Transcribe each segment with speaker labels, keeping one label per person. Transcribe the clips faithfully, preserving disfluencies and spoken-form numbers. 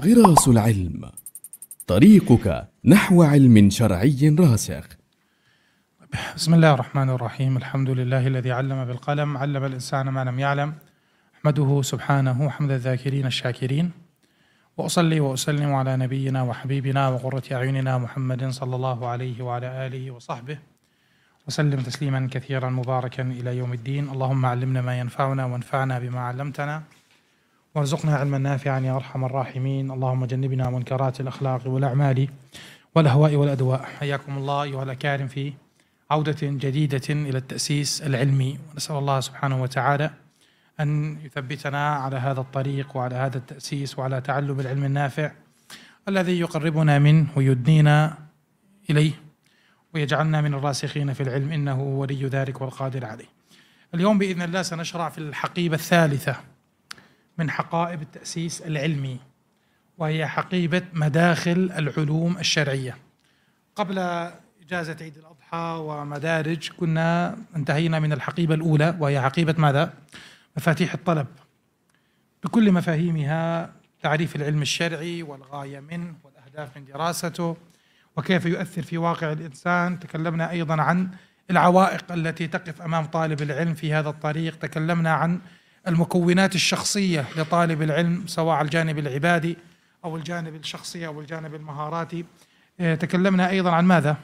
Speaker 1: غراس العلم، طريقك نحو علم شرعي راسخ.
Speaker 2: بسم الله الرحمن الرحيم. الحمد لله الذي علم بالقلم، علم الإنسان ما لم يعلم. أحمده سبحانه حمد الذاكرين الشاكرين، وأصلي وأسلم على نبينا وحبيبنا وقرة أعيننا محمد صلى الله عليه وعلى آله وصحبه وسلم تسليما كثيرا مباركا إلى يوم الدين. اللهم علمنا ما ينفعنا وانفعنا بما علمتنا وارزقنا علما نافعا يا أرحم الراحمين. اللهم جنبنا منكرات الأخلاق والأعمال والأهواء والأدواء. حياكم الله أيها الأكارم في عودة جديدة إلى التأسيس العلمي، ونسأل الله سبحانه وتعالى أن يثبتنا على هذا الطريق وعلى هذا التأسيس وعلى تعلم العلم النافع الذي يقربنا منه ويدنينا إليه ويجعلنا من الراسخين في العلم، إنه ولي ذلك والقادر عليه. اليوم بإذن الله سنشرع في الحقيبة الثالثة من حقائب التأسيس العلمي، وهي حقيبة مداخل العلوم الشرعية. قبل إجازة عيد الأضحى ومدارج كنا انتهينا من الحقيبة الأولى، وهي حقيبة ماذا؟ مفاتيح الطلب بكل مفاهيمها، تعريف العلم الشرعي والغاية منه والأهداف من دراسته وكيف يؤثر في واقع الإنسان. تكلمنا أيضا عن العوائق التي تقف أمام طالب العلم في هذا الطريق. تكلمنا عن المكونات الشخصية لطالب العلم سواء على الجانب العبادي أو الجانب الشخصي أو الجانب المهاراتي. تكلمنا أيضا عن ماذا؟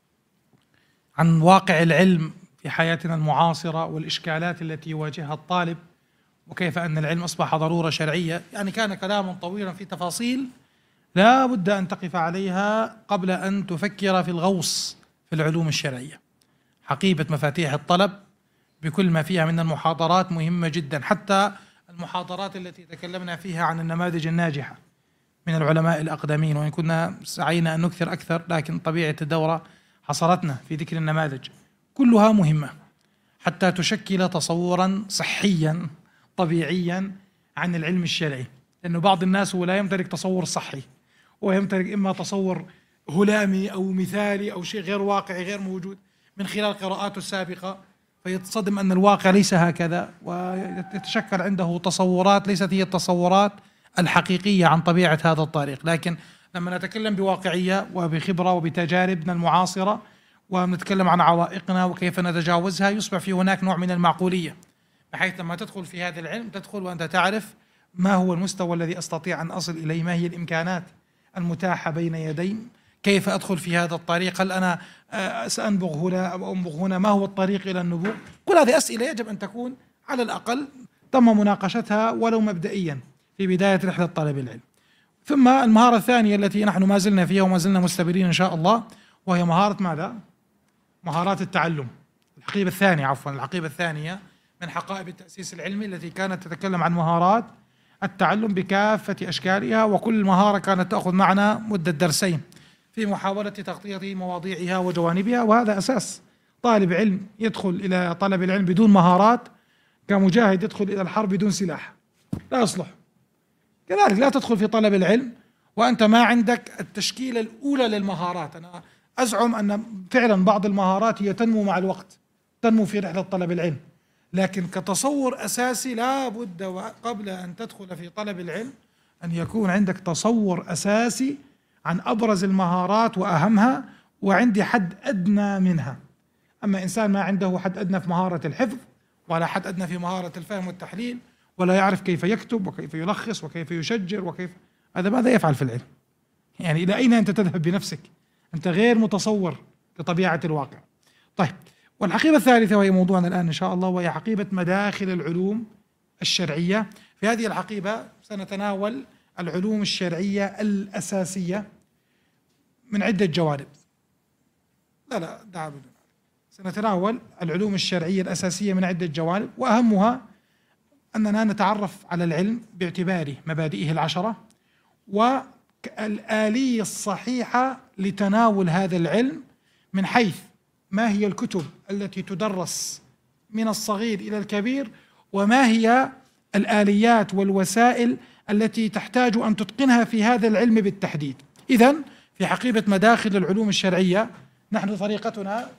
Speaker 2: عن واقع العلم في حياتنا المعاصرة والإشكالات التي يواجهها الطالب، وكيف أن العلم أصبح ضرورة شرعية. يعني كان كلام طويلا في تفاصيل لا بد أن تقف عليها قبل أن تفكر في الغوص في العلوم الشرعية. حقيبة مفاتيح الطلب بكل ما فيها من المحاضرات مهمة جدا، حتى المحاضرات التي تكلمنا فيها عن النماذج الناجحة من العلماء الأقدمين، وإن كنا سعينا أن نكثر أكثر، لكن طبيعة الدورة حصرتنا في ذكر النماذج. كلها مهمة حتى تشكل تصورا صحيا طبيعيا عن العلم الشرعي، لأنه بعض الناس هو لا يمتلك تصور صحي، ويمتلك إما تصور هلامي أو مثالي أو شيء غير واقعي غير موجود من خلال قراءاته السابقة، فيتصدم أن الواقع ليس هكذا، ويتشكل عنده تصورات ليست هي التصورات الحقيقية عن طبيعة هذا الطريق. لكن لما نتكلم بواقعية وبخبرة وبتجاربنا المعاصرة ونتكلم عن عوائقنا وكيف نتجاوزها، يصبح في هناك نوع من المعقولية، بحيث لما تدخل في هذا العلم تدخل وأنت تعرف ما هو المستوى الذي أستطيع أن أصل إليه، ما هي الإمكانات المتاحة بين يدي، كيف أدخل في هذا الطريق، هل أنا سأنبغ هنا أو أنبغ هنا، ما هو الطريق إلى النبوغ. كل هذه أسئلة يجب أن تكون على الأقل تم مناقشتها ولو مبدئيا في بداية رحلة طالب العلم. ثم المهارة الثانية التي نحن ما زلنا فيها وما زلنا مستمرين إن شاء الله، وهي مهارة ماذا؟ مهارات التعلم. الحقيبة الثانية عفوا الحقيبة الثانية من حقائب التأسيس العلمي التي كانت تتكلم عن مهارات التعلم بكافة أشكالها، وكل مهارة كانت تأخذ معنا مدة درسين في محاولة تغطية مواضيعها وجوانبها. وهذا أساس طالب علم يدخل إلى طلب العلم بدون مهارات كمجاهد يدخل إلى الحرب بدون سلاح، لا يصلح. كذلك لا تدخل في طلب العلم وأنت ما عندك التشكيلة الأولى للمهارات. أنا أزعم أن فعلا بعض المهارات هي تنمو مع الوقت، تنمو في رحلة طلب العلم، لكن كتصور أساسي لا بد قبل أن تدخل في طلب العلم أن يكون عندك تصور أساسي عن أبرز المهارات وأهمها، وعندي حد أدنى منها. أما إنسان ما عنده حد أدنى في مهارة الحفظ ولا حد أدنى في مهارة الفهم والتحليل، ولا يعرف كيف يكتب وكيف يلخص وكيف يشجر وكيف، هذا ماذا يفعل في العلم؟ يعني إلى أين أنت تذهب بنفسك؟ أنت غير متصور لطبيعة الواقع. طيب، والحقيبة الثالثة وهي موضوعنا الآن إن شاء الله، وهي حقيبة مداخل العلوم الشرعية. في هذه الحقيبة سنتناول العلوم الشرعية الأساسية من عدة جوانب. لا لا دعوا بدون، سنتناول العلوم الشرعية الأساسية من عدة جوانب، وأهمها أننا نتعرف على العلم باعتبار مبادئه العشرة والآلية الصحيحة لتناول هذا العلم، من حيث ما هي الكتب التي تدرس من الصغير إلى الكبير، وما هي الآليات والوسائل التي تحتاج أن تتقنها في هذا العلم بالتحديد. إذن في حقيبة مداخل العلوم الشرعية نحن طريقتنا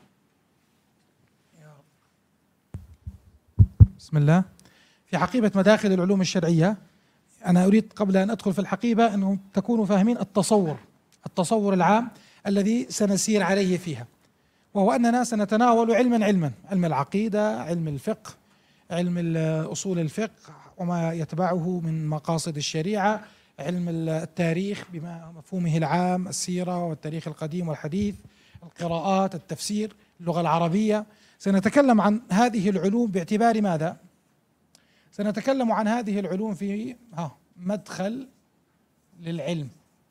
Speaker 2: بسم الله في حقيبة مداخل العلوم الشرعية أنا أريد قبل أن أدخل في الحقيبة أنهم تكونوا فاهمين التصور التصور العام الذي سنسير عليه فيها، وهو أننا سنتناول علما علما علم العقيدة، علم الفقه، علم أصول الفقه وما يتبعه من مقاصد الشريعة، علم التاريخ بمفهومه العام، السيرة والتاريخ القديم والحديث، القراءات، التفسير، اللغة العربية. سنتكلم عن هذه العلوم باعتبار ماذا؟ سنتكلم عن هذه العلوم في ها مدخل للعلم.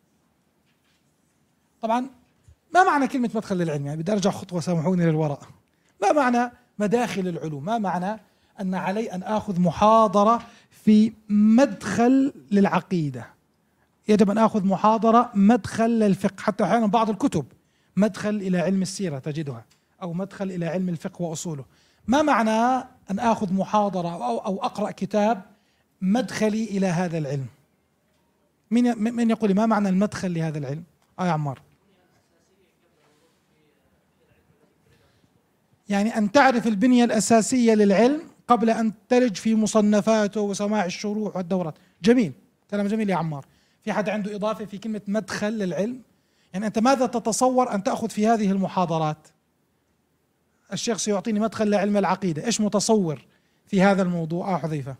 Speaker 2: طبعا ما معنى كلمة مدخل للعلم؟ يعني بدي أرجع خطوة، سامحوني، للوراء. ما معنى مداخل العلوم؟ ما معنى أن علي أن آخذ محاضرة في مدخل للعقيدة؟ يجب أن آخذ محاضرة مدخل للفقه، حتى أحيانا بعض الكتب مدخل إلى علم السيرة تجدها، أو مدخل إلى علم الفقه وأصوله. ما معنى أن آخذ محاضرة أو, أو أقرأ كتاب مدخلي إلى هذا العلم؟ من من يقول لي ما معنى المدخل لهذا العلم؟ آه يا عمار. يعني أن تعرف البنية الأساسية للعلم قبل أن تلج في مصنفاته وسماع الشروح والدورات. جميل، كلام جميل يا عمار. في حد عنده إضافة في كلمة مدخل للعلم؟ يعني أنت ماذا تتصور أن تأخذ في هذه المحاضرات؟ الشيخ سيعطيني مدخل لعلم العقيدة، إيش متصور في هذا الموضوع؟ آه حذيفة.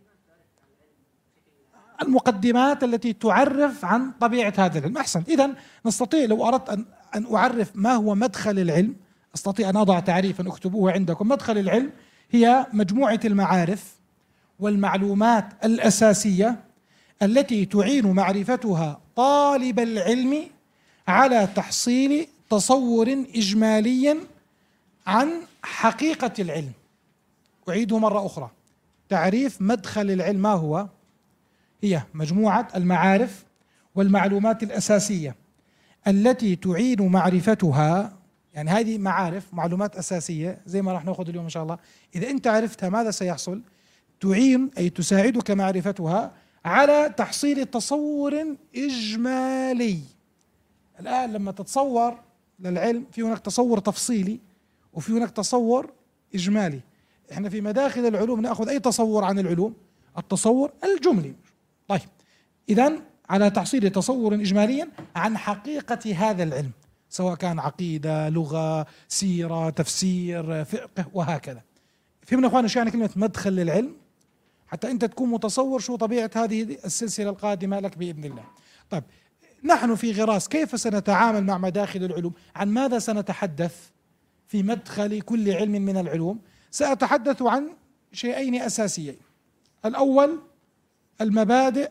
Speaker 2: المقدمات التي تعرف عن طبيعة هذا العلم. أحسن. إذن نستطيع لو أردت أن أن أعرف ما هو مدخل العلم، أستطيع أن أضع تعريفا اكتبوه عندكم. مدخل العلم هي مجموعة المعارف والمعلومات الأساسية التي تعين معرفتها طالب العلم على تحصيل تصور إجمالي عن حقيقة العلم. أعيده مرة أخرى، تعريف مدخل العلم ما هو؟ هي مجموعة المعارف والمعلومات الأساسية التي تعين معرفتها، يعني هذه معارف معلومات أساسية زي ما راح نأخذ اليوم إن شاء الله. إذا أنت عرفتها ماذا سيحصل؟ تعين أي تساعدك معرفتها على تحصيل تصور إجمالي. الآن لما تتصور للعلم في هناك تصور تفصيلي وفي هناك تصور إجمالي. إحنا في مداخل العلوم نأخذ أي تصور عن العلوم؟ التصور الجملي. طيب، إذن على تحصيل تصور إجمالي عن حقيقة هذا العلم، سواء كان عقيدة، لغة، سيرة، تفسير، فقه وهكذا. فهمنا أخواني شو يعني كلمة مدخل للعلم؟ حتى أنت تكون متصور شو طبيعة هذه السلسلة القادمة لك بإذن الله. طيب، نحن في غراس كيف سنتعامل مع مداخل العلوم؟ عن ماذا سنتحدث في مدخل كل علم من العلوم؟ سأتحدث عن شيئين أساسيين. الأول المبادئ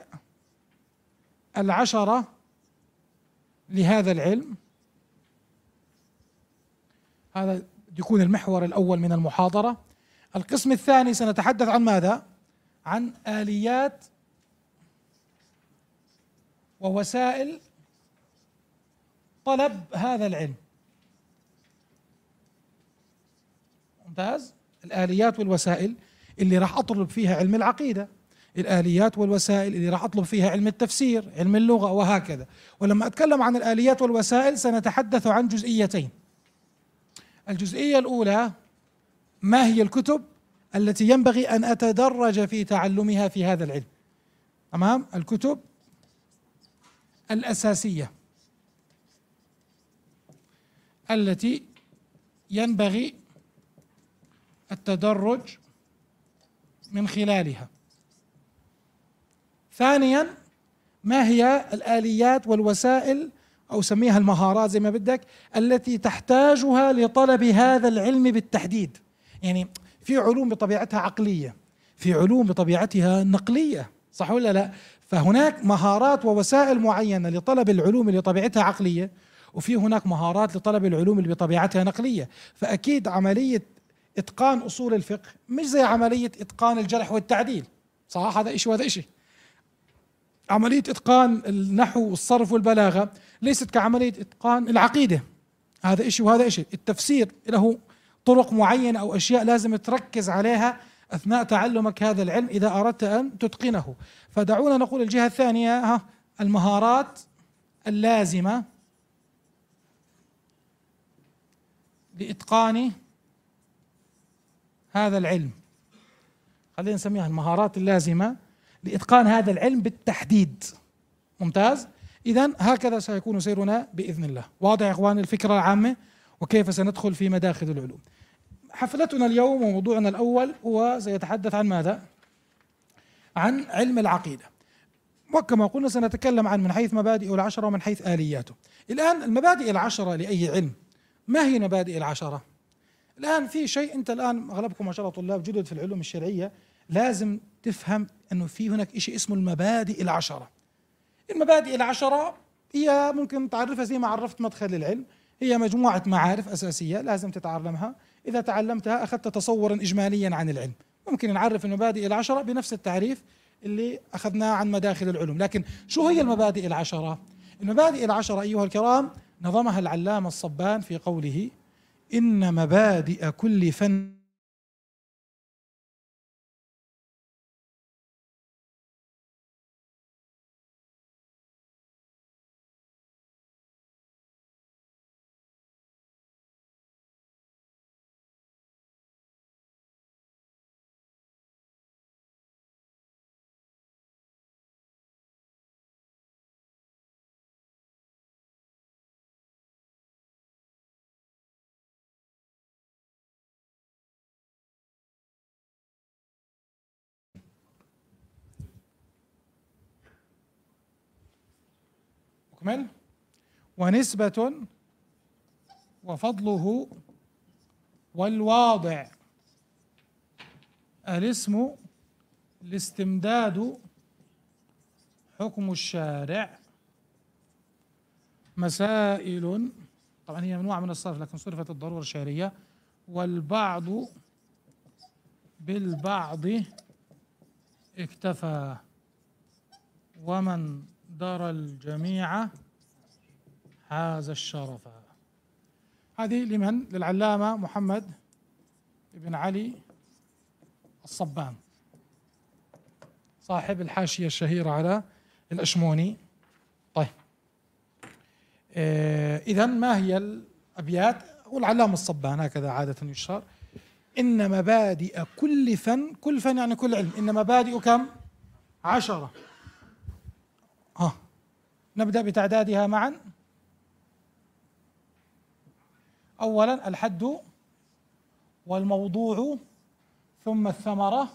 Speaker 2: العشرة لهذا العلم، هذا يكون المحور الأول من المحاضرة. القسم الثاني سنتحدث عن ماذا؟ عن آليات ووسائل طلب هذا العلم. ممتاز. الآليات والوسائل اللي راح أطلب فيها علم العقيدة، الآليات والوسائل اللي راح أطلب فيها علم التفسير، علم اللغة وهكذا. ولما أتكلم عن الآليات والوسائل سنتحدث عن جزئيتين. الجزئية الأولى ما هي الكتب التي ينبغي أن أتدرج في تعلمها في هذا العلم؟ تمام؟ الكتب الأساسية التي ينبغي التدرج من خلالها. ثانيا ما هي الآليات والوسائل أو سميها المهارات زي ما بدك التي تحتاجها لطلب هذا العلم بالتحديد. يعني في علوم بطبيعتها عقلية، في علوم بطبيعتها نقلية، صح ولا لا؟ فهناك مهارات ووسائل معينة لطلب العلوم اللي طبيعتها عقلية، وفي هناك مهارات لطلب العلوم اللي بطبيعتها نقلية. فأكيد عملية إتقان أصول الفقه مش زي عملية إتقان الجرح والتعديل، صح؟ هذا إشي وهذا إشي. عملية إتقان النحو والصرف والبلاغة ليست كعملية إتقان العقيدة، هذا إشي وهذا إشي. التفسير له طرق معينة أو أشياء لازم تركز عليها أثناء تعلمك هذا العلم إذا أردت أن تتقنه. فدعونا نقول الجهة الثانية ها المهارات اللازمة لإتقان هذا العلم، خلينا نسميها المهارات اللازمة لإتقان هذا العلم بالتحديد. ممتاز. إذن هكذا سيكون سيرنا بإذن الله. واضح يا إخواني الفكرة العامة وكيف سندخل في مداخل العلوم. حفلتنا اليوم وموضوعنا الأول هو سيتحدث عن ماذا؟ عن علم العقيدة، وكما قلنا سنتكلم عن من حيث مبادئه العشرة ومن حيث آلياته. الآن المبادئ العشرة لأي علم، ما هي المبادئ العشرة؟ الآن في شيء أنت الآن أغلبكم ما شاء الله طلاب جدد في العلوم الشرعية، لازم تفهم أنه في هناك شيء اسمه المبادئ العشرة. المبادئ العشرة هي ممكن تعرفها زي ما عرفت مدخل العلم، هي مجموعة معارف أساسية لازم تتعلمها، إذا تعلمتها أخذت تصورا إجماليا عن العلم. ممكن نعرف المبادئ العشرة بنفس التعريف اللي أخذناه عن مداخل العلوم. لكن شو هي المبادئ العشرة؟ المبادئ العشرة أيها الكرام نظمها العلامة الصبان في قوله: إن مبادئ كل فن مكمل ونسبة وفضله والواضع الاسم الاستمداد حكم الشارع مسائل، طبعا هي نوع من الصرف لكن صرفت الضرورة الشعرية، والبعض بالبعض اكتفى ومن درى الجميع حاز الشرف. هذه لمن؟ للعلامة محمد بن علي الصبان صاحب الحاشية الشهيرة على الأشموني. طيب آه إذن ما هي الأبيات؟ والعلامة الصبان هكذا عادة يشار: إن مبادئ كل فن، كل فن يعني كل علم، إن مبادئ كم؟ عشرة. ها نبدأ بتعدادها معا. أولا الحد والموضوع ثم الثمرة.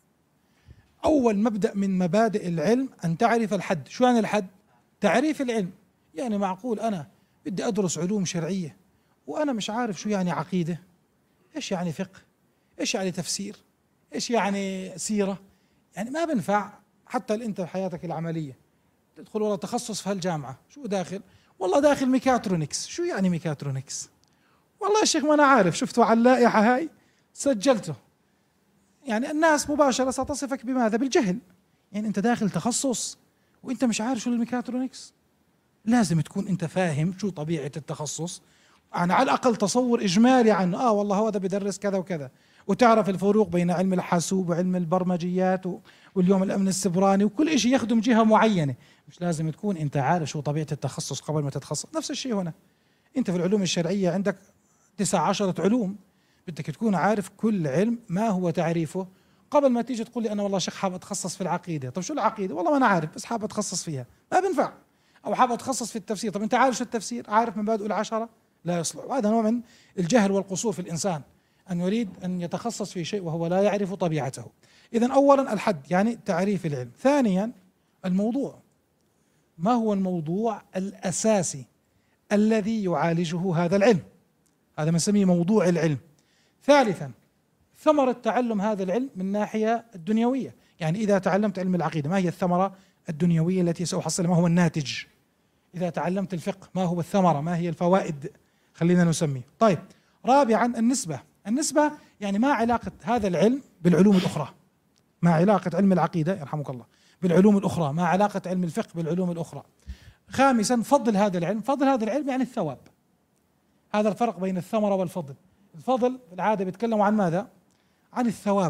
Speaker 2: أول مبدأ من مبادئ العلم أن تعرف الحد. شو يعني الحد؟ تعريف العلم. يعني معقول أنا بدي أدرس علوم شرعية وأنا مش عارف شو يعني عقيدة، إيش يعني فقه، إيش يعني تفسير، إيش يعني سيرة؟ يعني ما بنفع. حتى أنت في حياتك العملية تدخل والله تخصص في هالجامعة، شو داخل؟ والله داخل ميكاترونكس. شو يعني ميكاترونكس؟ والله يا شيخ ما أنا عارف، شفته على اللائحة هاي سجلته. يعني الناس مباشرة ستصفك بماذا؟ بالجهل. يعني أنت داخل تخصص وأنت مش عارف شو الميكاترونكس. لازم تكون أنت فاهم شو طبيعة التخصص، يعني على الأقل تصور إجمالي عنه. آه والله هذا بدرس كذا وكذا، وتعرف الفروق بين علم الحاسوب وعلم البرمجيات واليوم الأمن السبراني، وكل شيء يخدم جهة معينة. مش لازم تكون أنت عارف شو طبيعة التخصص قبل ما تتخصص. نفس الشيء هنا، أنت في العلوم الشرعية عندك تسع عشرة علوم، بدك تكون عارف كل علم ما هو تعريفه قبل ما تيجي تقول لي أنا والله شيخ حاب أتخصص في العقيدة. طب شو العقيدة؟ والله ما أنا عارف بس حاب أتخصص فيها. ما بنفع. أو حاب أتخصص في التفسير. طب أنت عارف شو التفسير؟ عارف مبادئ العشرة؟ لا يصلح. وهذا نوع من الجهل والقصور في الإنسان، أن يريد أن يتخصص في شيء وهو لا يعرف طبيعته. إذن أولا الحد يعني تعريف العلم. ثانيا الموضوع. ما هو الموضوع الأساسي الذي يعالجه هذا العلم؟ هذا ما نسميه موضوع العلم. ثالثا ثمرة تعلم هذا العلم من الناحية الدنيوية. يعني إذا تعلمت علم العقيدة ما هي الثمرة الدنيوية التي سأحصلها؟ ما هو الناتج؟ إذا تعلمت الفقه ما هو الثمرة؟ ما هي الفوائد؟ خلينا نسميه. طيب رابعا النسبة. النسبة يعني ما علاقة هذا العلم بالعلوم الأخرى، ما علاقة علم العقيدة يرحمك الله بالعلوم الأخرى، ما علاقة علم الفقه بالعلوم الأخرى. خامسا فضل هذا العلم. فضل هذا العلم يعني الثواب. هذا الفرق بين الثمرة والفضل. الفضل بالعادة بيتكلموا عن ماذا؟ عن الثواب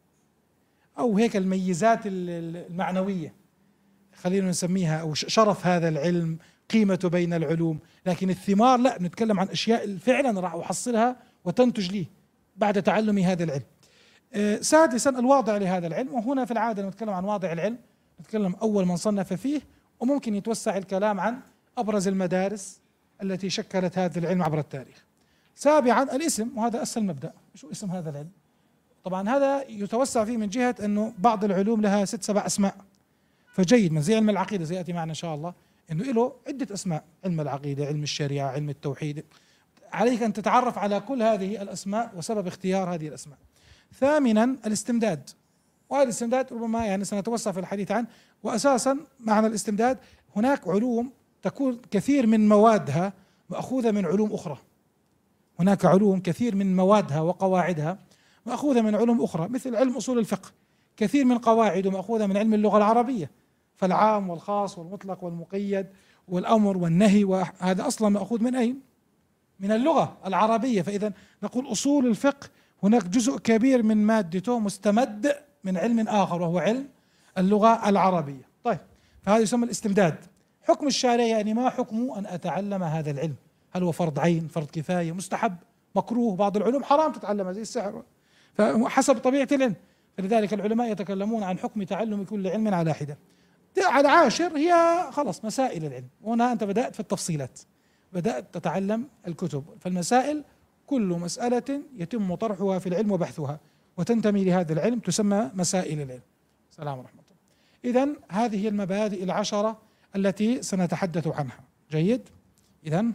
Speaker 2: أو هيك الميزات المعنوية خلينا نسميها، أو شرف هذا العلم، قيمته بين العلوم. لكن الثمار لا، بنتكلم عن أشياء فعلا راح أحصلها وتنتج لي بعد تعلمي هذا العلم. سادسا الواضع لهذا العلم، وهنا في العادة نتكلم عن واضع العلم نتكلم أول من صنف فيه، وممكن يتوسع الكلام عن أبرز المدارس التي شكلت هذا العلم عبر التاريخ. سابعا الاسم، وهذا أسهل مبدأ. شو اسم هذا العلم؟ طبعا هذا يتوسع فيه من جهة أنه بعض العلوم لها ست سبع أسماء، فجيد من زي علم العقيدة سيأتي معنا إن شاء الله أنه له عدة أسماء، علم العقيدة، علم الشريعة، علم التوحيد. عليك أن تتعرف على كل هذه الأسماء وسبب اختيار هذه الأسماء. ثامنا الاستمداد، وهذا الاستمداد ربما يعني سنتوسع في الحديث عنه. وأساسا معنى الاستمداد هناك علوم تكون كثير من موادها مأخوذة من علوم أخرى، هناك علوم كثير من موادها وقواعدها مأخوذة من علوم أخرى، مثل علم أصول الفقه كثير من قواعده مأخوذة من علم اللغة العربية، فالعام والخاص والمطلق والمقيد والأمر والنهي، وهذا أصلا مأخوذ من أين؟ من اللغة العربية. فإذا نقول أصول الفقه هناك جزء كبير من مادته مستمد من علم آخر وهو علم اللغة العربية. طيب، فهذا يسمى الاستمداد. حكم الشارع يعني ما حكم أن أتعلم هذا العلم؟ هل هو فرض عين، فرض كفاية، مستحب، مكروه؟ بعض العلوم حرام تتعلمها زي السحر، فحسب طبيعة العلم. فلذلك العلماء يتكلمون عن حكم تعلم كل علم على حدة. على عاشر هي خلص مسائل العلم، وهنا أنت بدأت في التفصيلات، بدأت تتعلم الكتب، فالمسائل كل مسألة يتم طرحها في العلم وبحثها وتنتمي لهذا العلم تسمى مسائل العلم. السلام ورحمة الله. إذن هذه هي المبادئ العشرة التي سنتحدث عنها. جيد؟ إذن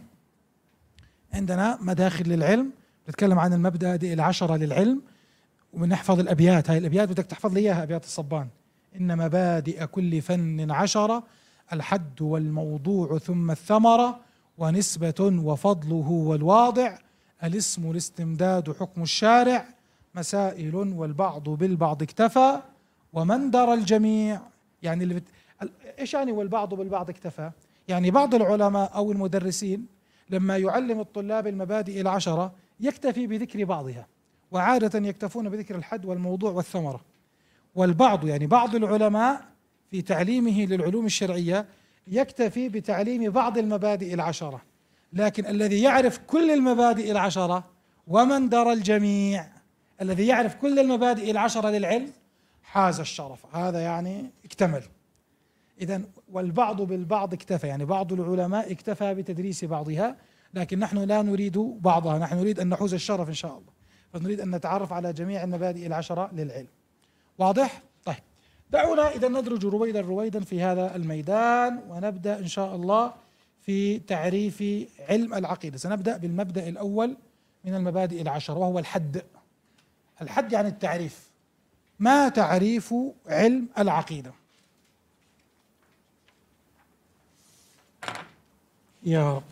Speaker 2: عندنا مداخل للعلم، نتكلم عن المبادئ العشرة للعلم، ونحفظ الأبيات. هاي الأبيات بدك تحفظ لي إياها، أبيات الصبان. إن مبادئ كل فن عشرة، الحد والموضوع ثم الثمرة، ونسبة وفضله والواضع، الاسم الاستمداد حكم الشارع، مسائل والبعض بالبعض اكتفى، ومن درى الجميع. يعني اللي بت... ايش يعني والبعض بالبعض اكتفى؟ يعني بعض العلماء أو المدرسين لما يعلم الطلاب المبادئ العشرة يكتفي بذكر بعضها، وعادة يكتفون بذكر الحد والموضوع والثمرة. والبعض يعني بعض العلماء في تعليمه للعلوم الشرعية يكتفي بتعليم بعض المبادئ العشرة، لكن الذي يعرف كل المبادئ العشرة ومن درى الجميع، الذي يعرف كل المبادئ العشرة للعلم حاز الشرف، هذا يعني اكتمل. إذن والبعض بالبعض اكتفى، يعني بعض العلماء اكتفى بتدريس بعضها، لكن نحن لا نريد بعضها، نحن نريد أن نحوز الشرف إن شاء الله، فنريد أن نتعرف على جميع المبادئ العشرة للعلم. واضح؟ طيب، دعونا إذا ندرج رويدا رويدا في هذا الميدان، ونبدأ إن شاء الله في تعريف علم العقيدة. سنبدأ بالمبدأ الأول من المبادئ العشرة وهو الحد. الحد يعني التعريف. ما تعريف علم العقيدة؟ يا رب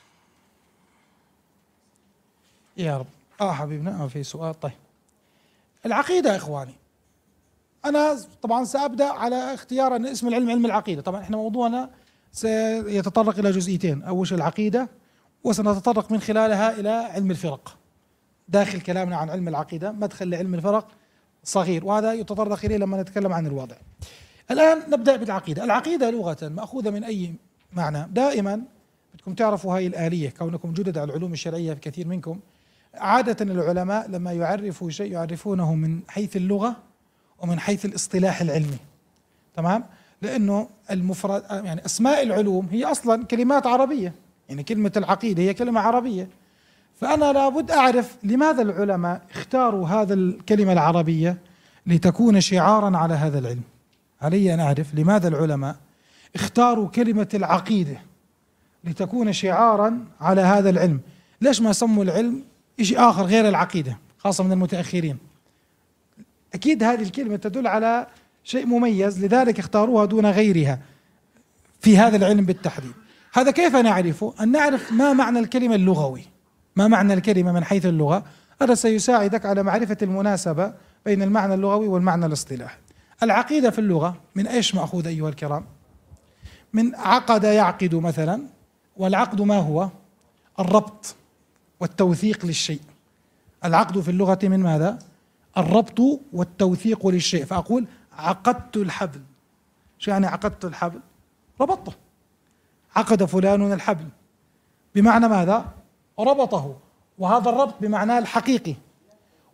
Speaker 2: يا رب. اه حبيبنا، آه في سؤال. طيب، العقيدة يا إخواني، أنا طبعا سأبدأ على اختيار أن اسم العلم علم العقيدة. طبعا احنا موضوعنا سيتطرق إلى جزئيتين، أول شيء العقيدة، وسنتطرق من خلالها إلى علم الفرق. داخل كلامنا عن علم العقيدة مدخل لعلم الفرق صغير، وهذا يتطرق إليه لما نتكلم عن الوضع. الآن نبدأ بالعقيدة. العقيدة لغة مأخوذة من أي معنى؟ دائما بدكم تعرفوا هاي الآلية، كونكم جدد على العلوم الشرعية في كثير منكم. عادة العلماء لما يعرفوا شيء يعرفونه من حيث اللغة ومن حيث الاصطلاح العلمي، تمام؟ لأنه المفرد يعني أسماء العلوم هي أصلا كلمات عربية، يعني كلمة العقيدة هي كلمة عربية، فأنا لابد أعرف لماذا العلماء اختاروا هذا الكلمة العربية لتكون شعارا على هذا العلم. علي أن أعرف لماذا العلماء اختاروا كلمة العقيدة لتكون شعارا على هذا العلم. ليش ما سموا العلم شيء آخر غير العقيدة، خاصة من المتأخرين؟ أكيد هذه الكلمة تدل على شيء مميز، لذلك اختاروها دون غيرها في هذا العلم بالتحديد. هذا كيف نعرفه؟ أن نعرف ما معنى الكلمة اللغوي، ما معنى الكلمة من حيث اللغة. هذا سيساعدك على معرفة المناسبة بين المعنى اللغوي والمعنى الاصطلاحي. العقيدة في اللغة من إيش مأخوذ أيها الكرام؟ من عقد يعقد مثلا، والعقد ما هو؟ الربط والتوثيق للشيء. العقد في اللغة من ماذا؟ الربط والتوثيق للشيء. فأقول عقدت الحبل. شو يعني عقدت الحبل؟ ربطته. عقد فلان الحبل بمعنى ماذا؟ ربطه، وهذا الربط بمعناه الحقيقي.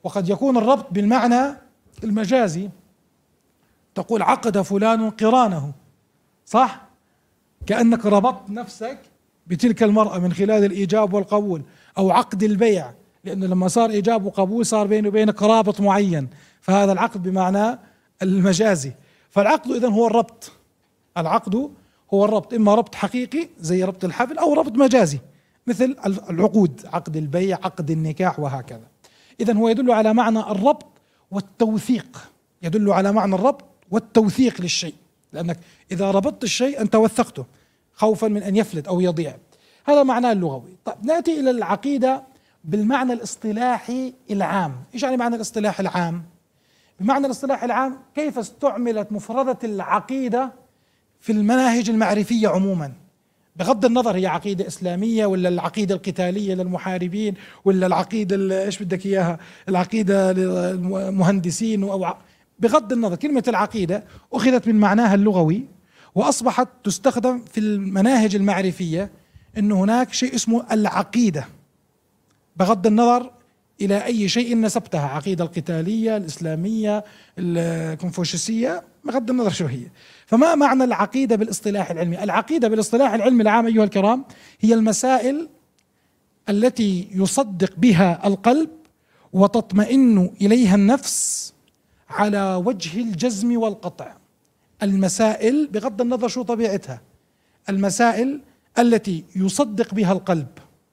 Speaker 2: وقد يكون الربط بالمعنى المجازي، تقول عقد فلان قرانه، صح؟ كأنك ربطت نفسك بتلك المرأة من خلال الإيجاب والقبول، أو عقد البيع، لأنه لما صار إيجاب وقبول صار بينه وبينك رابط معين، فهذا العقد بمعنى المجازي. فالعقد إذن هو الربط، العقد هو الربط، إما ربط حقيقي زي ربط الحبل أو ربط مجازي مثل العقود، عقد البيع، عقد النكاح، وهكذا. إذن هو يدل على معنى الربط والتوثيق، يدل على معنى الربط والتوثيق للشيء، لأنك إذا ربطت الشيء أنت وثقته خوفا من أن يفلت أو يضيع. هذا معناه اللغوي. طيب نأتي إلى العقيدة بالمعنى الاصطلاحي العام. إيش يعني معنى الاصطلاح العام؟ بمعنى الاصطلاح العام كيف استعملت مفردة العقيدة في المناهج المعرفية عموما، بغض النظر هي عقيدة إسلامية ولا العقيدة القتالية للمحاربين ولا العقيدة إيش بدك إياها، العقيدة للمهندسين، أو بغض النظر كلمة العقيدة أخذت من معناها اللغوي وأصبحت تستخدم في المناهج المعرفية، أن هناك شيء اسمه العقيدة بغض النظر إلى أي شيء نسبتها، عقيدة القتالية، الإسلامية، الكونفوشيوسية، بغض النظر شو هي. فما معنى العقيدة بالاصطلاح العلمي؟ العقيدة بالاصطلاح العلمي العام أيها الكرام هي المسائل التي يصدق بها القلب وتطمئن إليها النفس على وجه الجزم والقطع. المسائل بغض النظر شو طبيعتها، المسائل التي يصدق بها القلب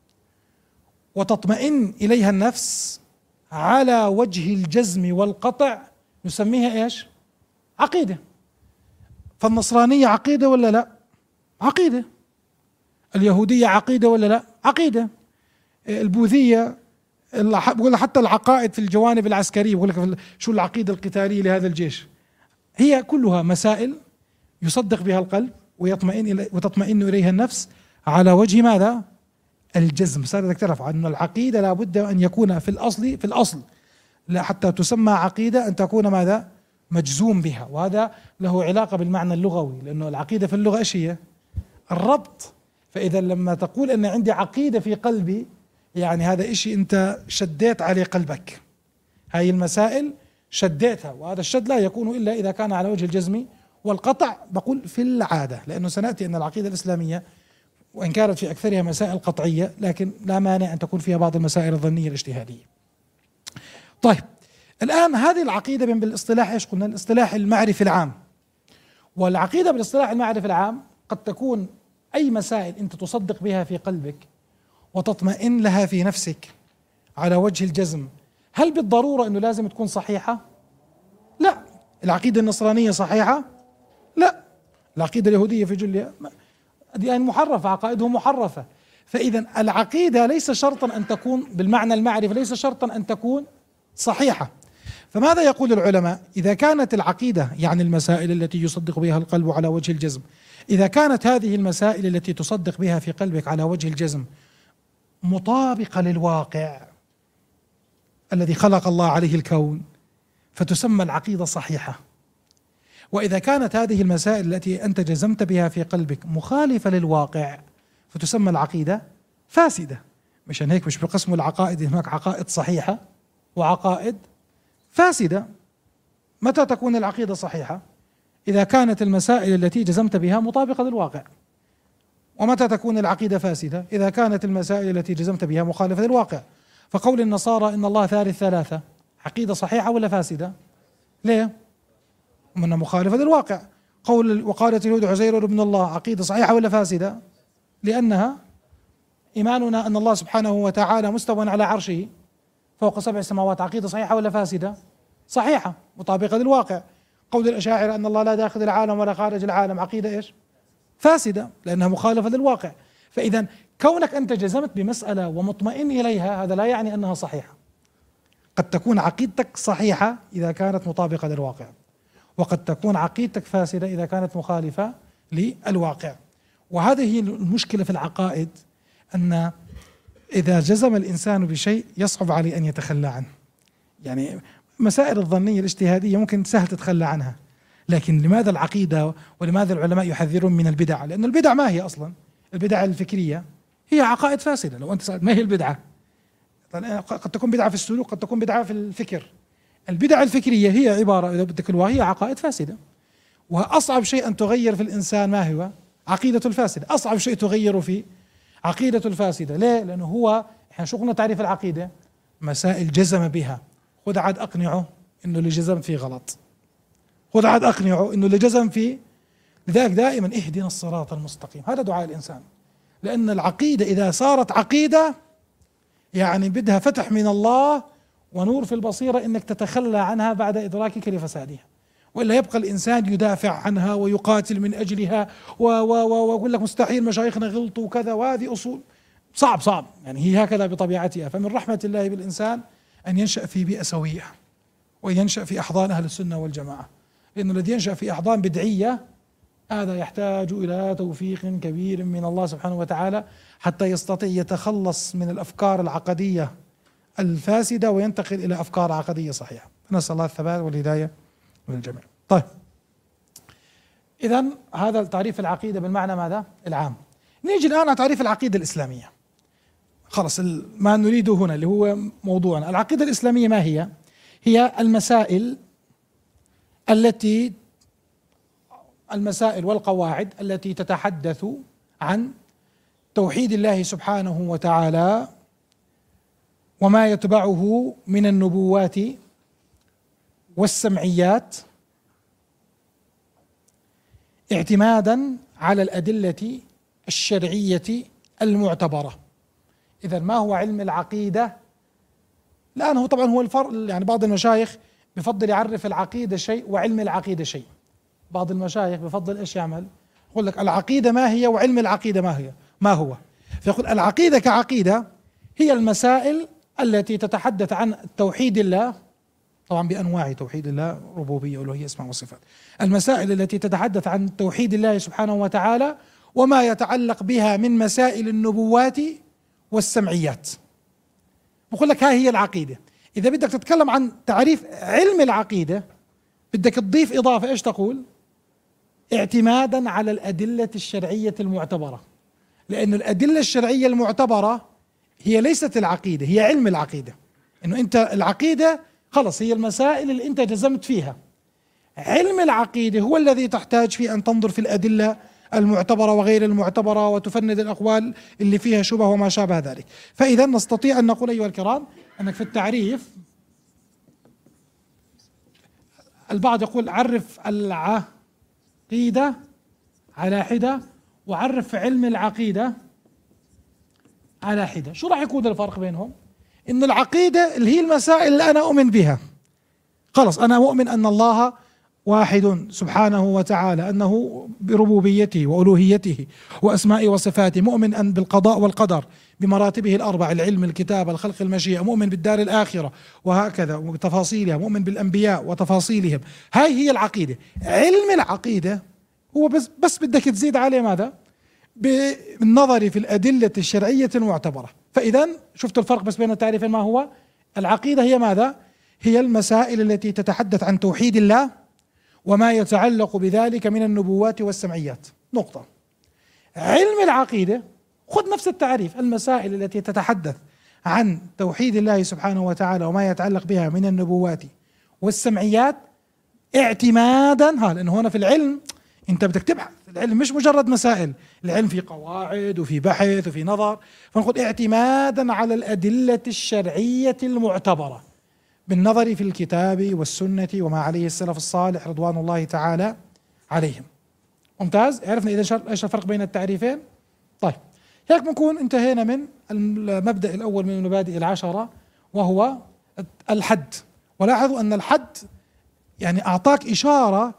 Speaker 2: وتطمئن إليها النفس على وجه الجزم والقطع نسميها إيش؟ عقيدة. فالنصرانية عقيدة ولا لا؟ عقيدة. اليهودية عقيدة ولا لا؟ عقيدة. البوذية، بقول حتى العقائد في الجوانب العسكرية، بقول لك شو العقيدة القتالية لهذا الجيش، هي كلها مسائل يصدق بها القلب ويطمئن وتطمئن إليها النفس على وجه ماذا؟ الجزم. صار بدك تعرف أن العقيدة لابد أن يكون في الأصل في الأصل لا حتى تسمى عقيدة أن تكون ماذا؟ مجزوم بها. وهذا له علاقة بالمعنى اللغوي، لأنه العقيدة في اللغة إيش هي؟ الربط. فإذا لما تقول أن عندي عقيدة في قلبي، يعني هذا إشي أنت شديت عليه قلبك، هاي المسائل شديتها، وهذا الشد لا يكون إلا إذا كان على وجه الجزم والقطع. بقول في العادة، لأنه سنأتي أن العقيدة الإسلامية وإن كانت في أكثرها مسائل قطعية، لكن لا مانع أن تكون فيها بعض المسائل الظنية الاجتهادية. طيب الآن هذه العقيدة من بالاصطلاح إيش قلنا؟ الاصطلاح المعرفي العام. والعقيدة بالاصطلاح المعرفي العام قد تكون أي مسائل أنت تصدق بها في قلبك وتطمئن لها في نفسك على وجه الجزم. هل بالضرورة أنه لازم تكون صحيحة؟ لا. العقيدة النصرانية صحيحة؟ لا. العقيدة اليهودية في جلها أديان محرفة، عقائدهم محرفة. فإذا العقيدة ليس شرطا أن تكون بالمعنى المعرفي، ليس شرطا أن تكون صحيحة. فماذا يقول العلماء؟ إذا كانت العقيدة يعني المسائل التي يصدق بها القلب على وجه الجزم، إذا كانت هذه المسائل التي تصدق بها في قلبك على وجه الجزم مطابقة للواقع الذي خلق الله عليه الكون، فتسمى العقيدة صحيحة. وإذا كانت هذه المسائل التي أنت جزمت بها في قلبك مخالفة للواقع، فتسمى العقيدة فاسدة. مشان هيك مش بقسموا العقائد هناك عقائد صحيحة وعقائد فاسدة. متى تكون العقيدة صحيحة؟ إذا كانت المسائل التي جزمت بها مطابقة للواقع. ومتى تكون العقيدة فاسدة؟ إذا كانت المسائل التي جزمت بها مخالفة للواقع. فقول النصارى إن الله ثالث ثلاثة عقيدة صحيحة ولا فاسدة؟ ليه؟ منها مخالفة للواقع. قول وقالت اليهود عزير ابن الله عقيدة صحيحة ولا فاسدة؟ لأنها إيماننا أن الله سبحانه وتعالى مستوى على عرشه فوق سبع سماوات، عقيدة صحيحة ولا فاسدة؟ صحيحة مطابقة للواقع. قول الأشاعرة أن الله لا داخل العالم ولا خارج العالم، عقيدة إيش؟ فاسدة لأنها مخالفة للواقع. فإذا كونك أنت جزمت بمسألة ومطمئن إليها هذا لا يعني أنها صحيحة. قد تكون عقيدتك صحيحة إذا كانت مطابقة للواقع، وقد تكون عقيدتك فاسدة إذا كانت مخالفة للواقع. وهذه هي المشكلة في العقائد، أن إذا جزم الإنسان بشيء يصعب عليه أن يتخلى عنه. يعني مسائل الظنية الاجتهادية ممكن سهل تتخلى عنها، لكن لماذا العقيدة ولماذا العلماء يحذرون من البدع؟ لأن البدع ما هي أصلا؟ البدع الفكرية هي عقائد فاسدة. لو أنت سألت ما هي البدعة؟ قد تكون بدعة في السلوك، قد تكون بدعة في الفكر. البدع الفكرية هي عبارة إذا بدك وهي عقائد فاسدة، وأصعب شيء أن تغير في الإنسان ما هو؟ عقيدة الفاسدة. أصعب شيء تغير فيه عقيدة الفاسدة. ليه؟ لأنه هو إحنا شو قلنا تعريف العقيدة؟ مسائل جزم بها. خذ عاد أقنعه إنه اللي جزم فيه غلط، خذ عاد أقنعه إنه اللي جزم فيه. لذلك دائما اهدنا الصراط المستقيم، هذا دعاء الإنسان. لأن العقيدة إذا صارت عقيدة يعني بدها فتح من الله ونور في البصيرة إنك تتخلى عنها بعد إدراكك لفسادها، وإلا يبقى الإنسان يدافع عنها ويقاتل من أجلها ويقول لك مستحيل مشايخنا غلطوا وكذا، وهذه أصول. صعب صعب يعني، هي هكذا بطبيعتها. فمن رحمة الله بالإنسان أن ينشأ في بيئة سوية، وأن ينشأ في أحضان أهل السنة والجماعة، لأن الذي ينشأ في أحضان بدعية هذا يحتاج إلى توفيق كبير من الله سبحانه وتعالى حتى يستطيع يتخلص من الأفكار العقدية الفاسدة وينتقل إلى أفكار عقدية صحيحة. نسأل الله الثبات والهداية للجميع. طيب، إذن هذا تعريف العقيدة بالمعنى ماذا؟ العام. نيجي الآن على تعريف العقيدة الإسلامية. خلص ما نريده هنا اللي هو موضوعنا. العقيدة الإسلامية ما هي؟ هي المسائل التي المسائل والقواعد التي تتحدث عن توحيد الله سبحانه وتعالى وما يتبعه من النبوات والسمعيات، اعتمادا على الأدلة الشرعية المعتبرة. إذا ما هو علم العقيدة؟ الآن هو طبعا هو الفرق، يعني بعض المشايخ بفضل يعرف العقيدة شيء وعلم العقيدة شيء. بعض المشايخ بفضل ايش يعمل؟ يقول لك العقيدة ما هي وعلم العقيدة ما هي ما هو فيقول العقيدة كعقيدة هي المسائل التي تتحدث عن توحيد الله، طبعا بأنواع توحيد الله، ربوبية ألوهية أسماء وصفات. المسائل التي تتحدث عن توحيد الله سبحانه وتعالى وما يتعلق بها من مسائل النبوات والسمعيات. بقول لك هاي هي العقيدة. إذا بدك تتكلم عن تعريف علم العقيدة بدك تضيف إضافة، ايش تقول؟ اعتمادا على الأدلة الشرعية المعتبرة، لأن الأدلة الشرعية المعتبرة هي ليست العقيدة، هي علم العقيدة. إنه أنت العقيدة خلص هي المسائل اللي أنت جزمت فيها. علم العقيدة هو الذي تحتاج فيه أن تنظر في الأدلة المعتبرة وغير المعتبرة وتفند الأقوال اللي فيها شبه وما شابه ذلك. فإذا نستطيع أن نقول أيها الكرام أنك في التعريف البعض يقول عرف العقيدة على حدة وعرف علم العقيدة على حدة. شو راح يكون الفرق بينهم؟ إن العقيدة اللي هي المسائل اللي أنا أؤمن بها، خلص أنا مؤمن أن الله واحد سبحانه وتعالى، أنه بربوبيته وألوهيته وأسمائه وصفاته، مؤمن أن بالقضاء والقدر بمراتبه الأربع، العلم الكتاب الخلق المشيئة، مؤمن بالدار الآخرة وهكذا وتفاصيلها، مؤمن بالأنبياء وتفاصيلهم. هاي هي العقيدة. علم العقيدة هو بس, بس بدك تزيد عليه ماذا؟ بالنظر في الأدلة الشرعية المعتبرة. فإذا شفت الفرق بس بين التعريفين ما هو؟ العقيدة هي ماذا؟ هي المسائل التي تتحدث عن توحيد الله وما يتعلق بذلك من النبوات والسمعيات، نقطة. علم العقيدة خذ نفس التعريف، المسائل التي تتحدث عن توحيد الله سبحانه وتعالى وما يتعلق بها من النبوات والسمعيات اعتمادا، ها لأنه هنا في العلم أنت بدك تبحث، العلم مش مجرد مسائل، العلم في قواعد وفي بحث وفي نظر، فنقول اعتمادا على الأدلة الشرعية المعتبرة بالنظر في الكتاب والسنة وما عليه السلف الصالح رضوان الله تعالى عليهم. ممتاز، عرفنا إذا ايش الفرق بين التعريفين. طيب هيك بنكون انتهينا من المبدأ الأول من المبادئ العشرة وهو الحد. ولاحظوا أن الحد يعني أعطاك إشارة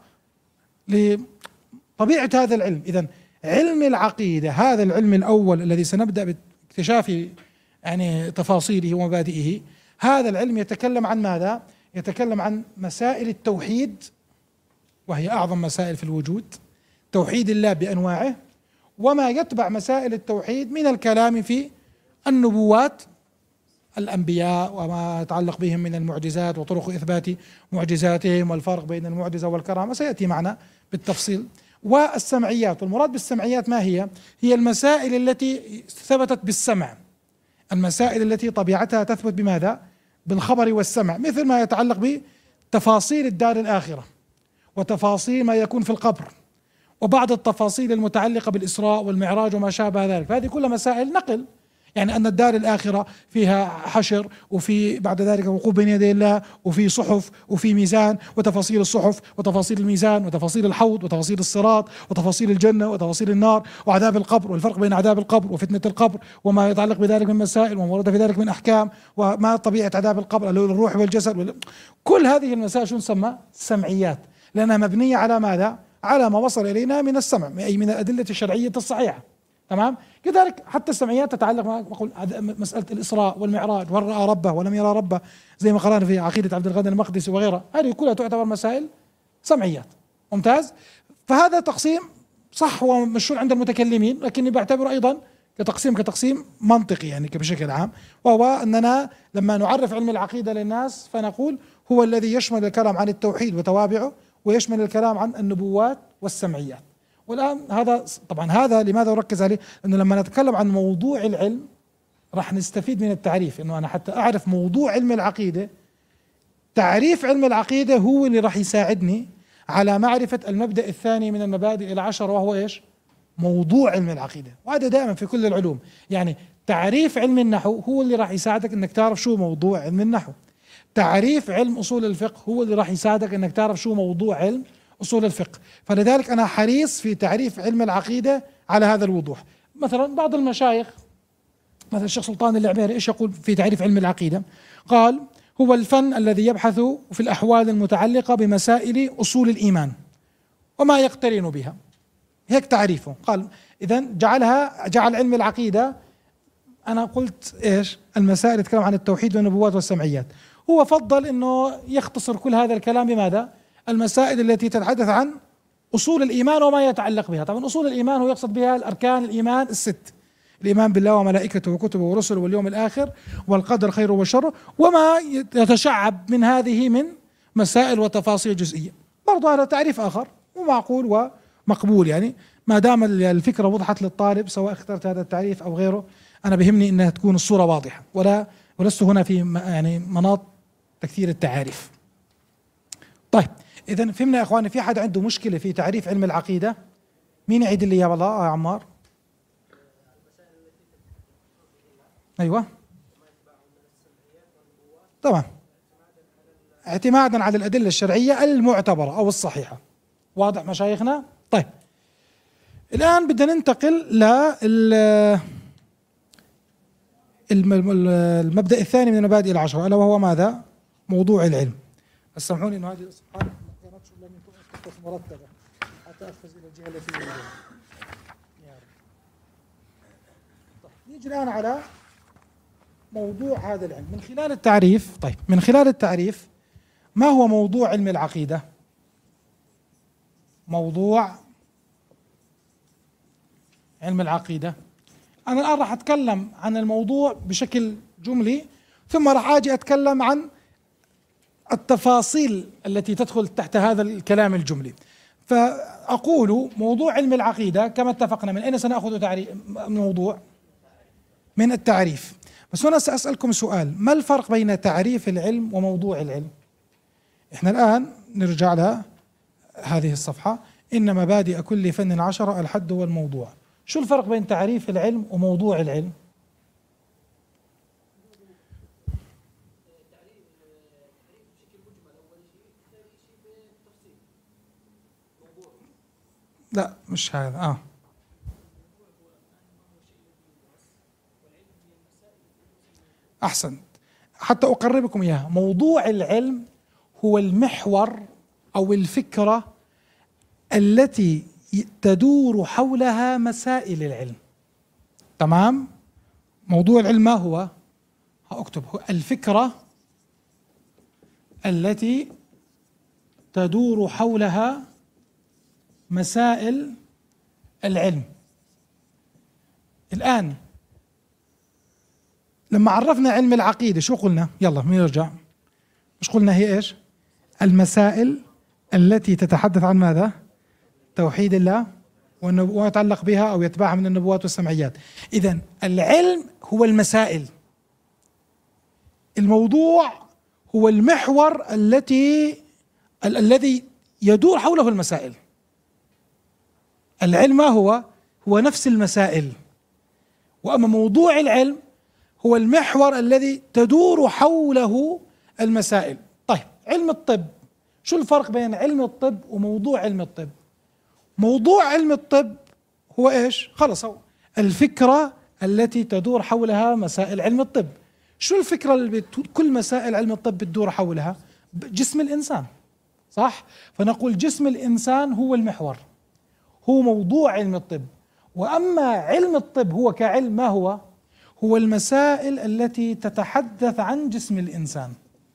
Speaker 2: لطبيعة هذا العلم. إذن علم العقيدة هذا العلم الأول الذي سنبدأ باكتشاف يعني تفاصيله ومبادئه، هذا العلم يتكلم عن ماذا؟ يتكلم عن مسائل التوحيد وهي أعظم مسائل في الوجود، توحيد الله بأنواعه وما يتبع مسائل التوحيد من الكلام في النبوات، الأنبياء وما يتعلق بهم من المعجزات وطرق إثبات معجزاتهم والفرق بين المعجزة والكرامة سيأتي معنا بالتفصيل. والسمعيات، والمراد بالسمعيات ما هي؟ هي المسائل التي ثبتت بالسمع، المسائل التي طبيعتها تثبت بماذا؟ بالخبر والسمع، مثل ما يتعلق بتفاصيل الدار الآخرة وتفاصيل ما يكون في القبر وبعض التفاصيل المتعلقة بالإسراء والمعراج وما شابه ذلك. فهذه كلها مسائل نقل، يعني أن الدار الآخرة فيها حشر وفي بعد ذلك وقوف بين يدي الله وفي صحف وفي ميزان وتفاصيل الصحف وتفاصيل الميزان وتفاصيل الحوض وتفاصيل الصراط وتفاصيل الجنة وتفاصيل النار وعذاب القبر والفرق بين عذاب القبر وفتنة القبر وما يتعلق بذلك من مسائل وما ورد في ذلك من أحكام وما طبيعة عذاب القبر الروح والجسد. كل هذه المسائل شو نسمى؟ سمعيات، لأنها مبنية على ماذا؟ على ما وصل إلينا من السمع، أي من الأدلة الشرعية الصحيحة. تمام؟ كذلك حتى السمعيات تتعلق مع مسألة الإسراء والمعراج، ومن رأى ربه ولم يرى ربه، زي ما قرأنا في عقيدة عبد الغني المقدسي وغيرها، هذه كلها تعتبر مسائل سمعيات. ممتاز؟ فهذا تقسيم صح ومشهور عند المتكلمين، لكني بعتبره أيضا كتقسيم كتقسيم منطقي يعني بشكل عام، وهو أننا لما نعرف علم العقيدة للناس فنقول هو الذي يشمل الكلام عن التوحيد وتوابعه، ويشمل الكلام عن النبوات والسمعيات. والآن هذا طبعا هذا لماذا أركز عليه؟ لأنه لما نتكلم عن موضوع العلم راح نستفيد من التعريف، إنه أنا حتى أعرف موضوع علم العقيدة، تعريف علم العقيدة هو اللي راح يساعدني على معرفة المبدأ الثاني من المبادئ العشر، وهو إيش؟ موضوع علم العقيدة. وهذا دائما في كل العلوم، يعني تعريف علم النحو هو اللي راح يساعدك إنك تعرف شو موضوع علم النحو، تعريف علم أصول الفقه هو اللي راح يساعدك إنك تعرف شو موضوع علم أصول الفقه. فلذلك أنا حريص في تعريف علم العقيدة على هذا الوضوح. مثلا بعض المشايخ مثلا الشيخ سلطان العميري إيش يقول في تعريف علم العقيدة؟ قال: هو الفن الذي يبحث في الأحوال المتعلقة بمسائل أصول الإيمان وما يقترن بها. هيك تعريفه. قال إذن جعلها جعل علم العقيدة، أنا قلت إيش؟ المسائل تتكلم عن التوحيد والنبوات والسمعيات. هو فضل إنه يختصر كل هذا الكلام بماذا؟ المسائل التي تتحدث عن أصول الإيمان وما يتعلق بها. طبعا أصول الإيمان هو يقصد بها الأركان الإيمان الست: الإيمان بالله وملائكته وكتبه ورسله واليوم الآخر والقدر خيره وشره، وما يتشعب من هذه من مسائل وتفاصيل جزئية. برضو هذا تعريف آخر ومعقول ومقبول، يعني ما دام الفكرة وضحت للطالب سواء اخترت هذا التعريف أو غيره، أنا بهمني أنها تكون الصورة واضحة، ولا ولست هنا في يعني مناط تكثير التعاريف. طيب إذا فهمنا يا إخواني. في حد عنده مشكلة في تعريف علم العقيدة؟ مين يعيد لي يا والله يا عمار؟ أيوة طبعا اعتمادا على الأدلة الشرعية المعتبرة أو الصحيحة. واضح مشايخنا؟ طيب الآن بدنا ننتقل ل المبدأ الثاني من المبادئ العشرة، ألا وهو ماذا؟ موضوع العلم. سامحوني إنه هذه الصفحات ما كانتش إلا مرتبة حتى أخذ إلى الجهة التي أريدها. طيب نيجي الآن على موضوع هذا العلم من خلال التعريف. طيب من خلال التعريف، ما هو موضوع علم العقيدة؟ موضوع علم العقيدة، أنا الآن راح أتكلم عن الموضوع بشكل جملي، ثم راح أجي أتكلم عن التفاصيل التي تدخل تحت هذا الكلام الجملي. فأقول موضوع علم العقيدة كما اتفقنا. من أين سنأخذ تعريف الموضوع؟ من التعريف. بس هنا سأسألكم سؤال: ما الفرق بين تعريف العلم وموضوع العلم؟ احنا الآن نرجع لها هذه الصفحة: إن مبادئ كل فن عشرة الحد والموضوع. شو الفرق بين تعريف العلم وموضوع العلم؟ لا مش هذا. اه أحسنت، حتى أقربكم إياها. موضوع العلم هو المحور أو الفكرة التي تدور حولها مسائل العلم. تمام؟ موضوع العلم ما هو؟ هأكتب هو الفكرة التي تدور حولها مسائل العلم. الآن لما عرفنا علم العقيدة شو قلنا؟ يلا نرجع، مش قلنا هي ايش؟ المسائل التي تتحدث عن ماذا؟ توحيد الله وما يتعلق بها أو يتبعها من النبوات والسمعيات. إذن العلم هو المسائل الموضوع هو المحور التي ال الذي يدور حوله المسائل. العلم ما هو؟ هو نفس المسائل. وأما موضوع العلم هو المحور الذي تدور حوله المسائل. طيب علم الطب، شو الفرق بين علم الطب وموضوع علم الطب؟ موضوع علم الطب هو ايش؟ خلص هو الفكرة التي تدور حولها مسائل علم الطب. شو الفكرة اللي بت... كل مسائل علم الطب بتدور حولها؟ جسم الإنسان، صح؟ فنقول جسم الإنسان هو المحور، هو موضوع علم الطب. وأما علم الطب هو كعلم ما هو؟ هو المسائل التي تتحدث عن جسم الإنسان،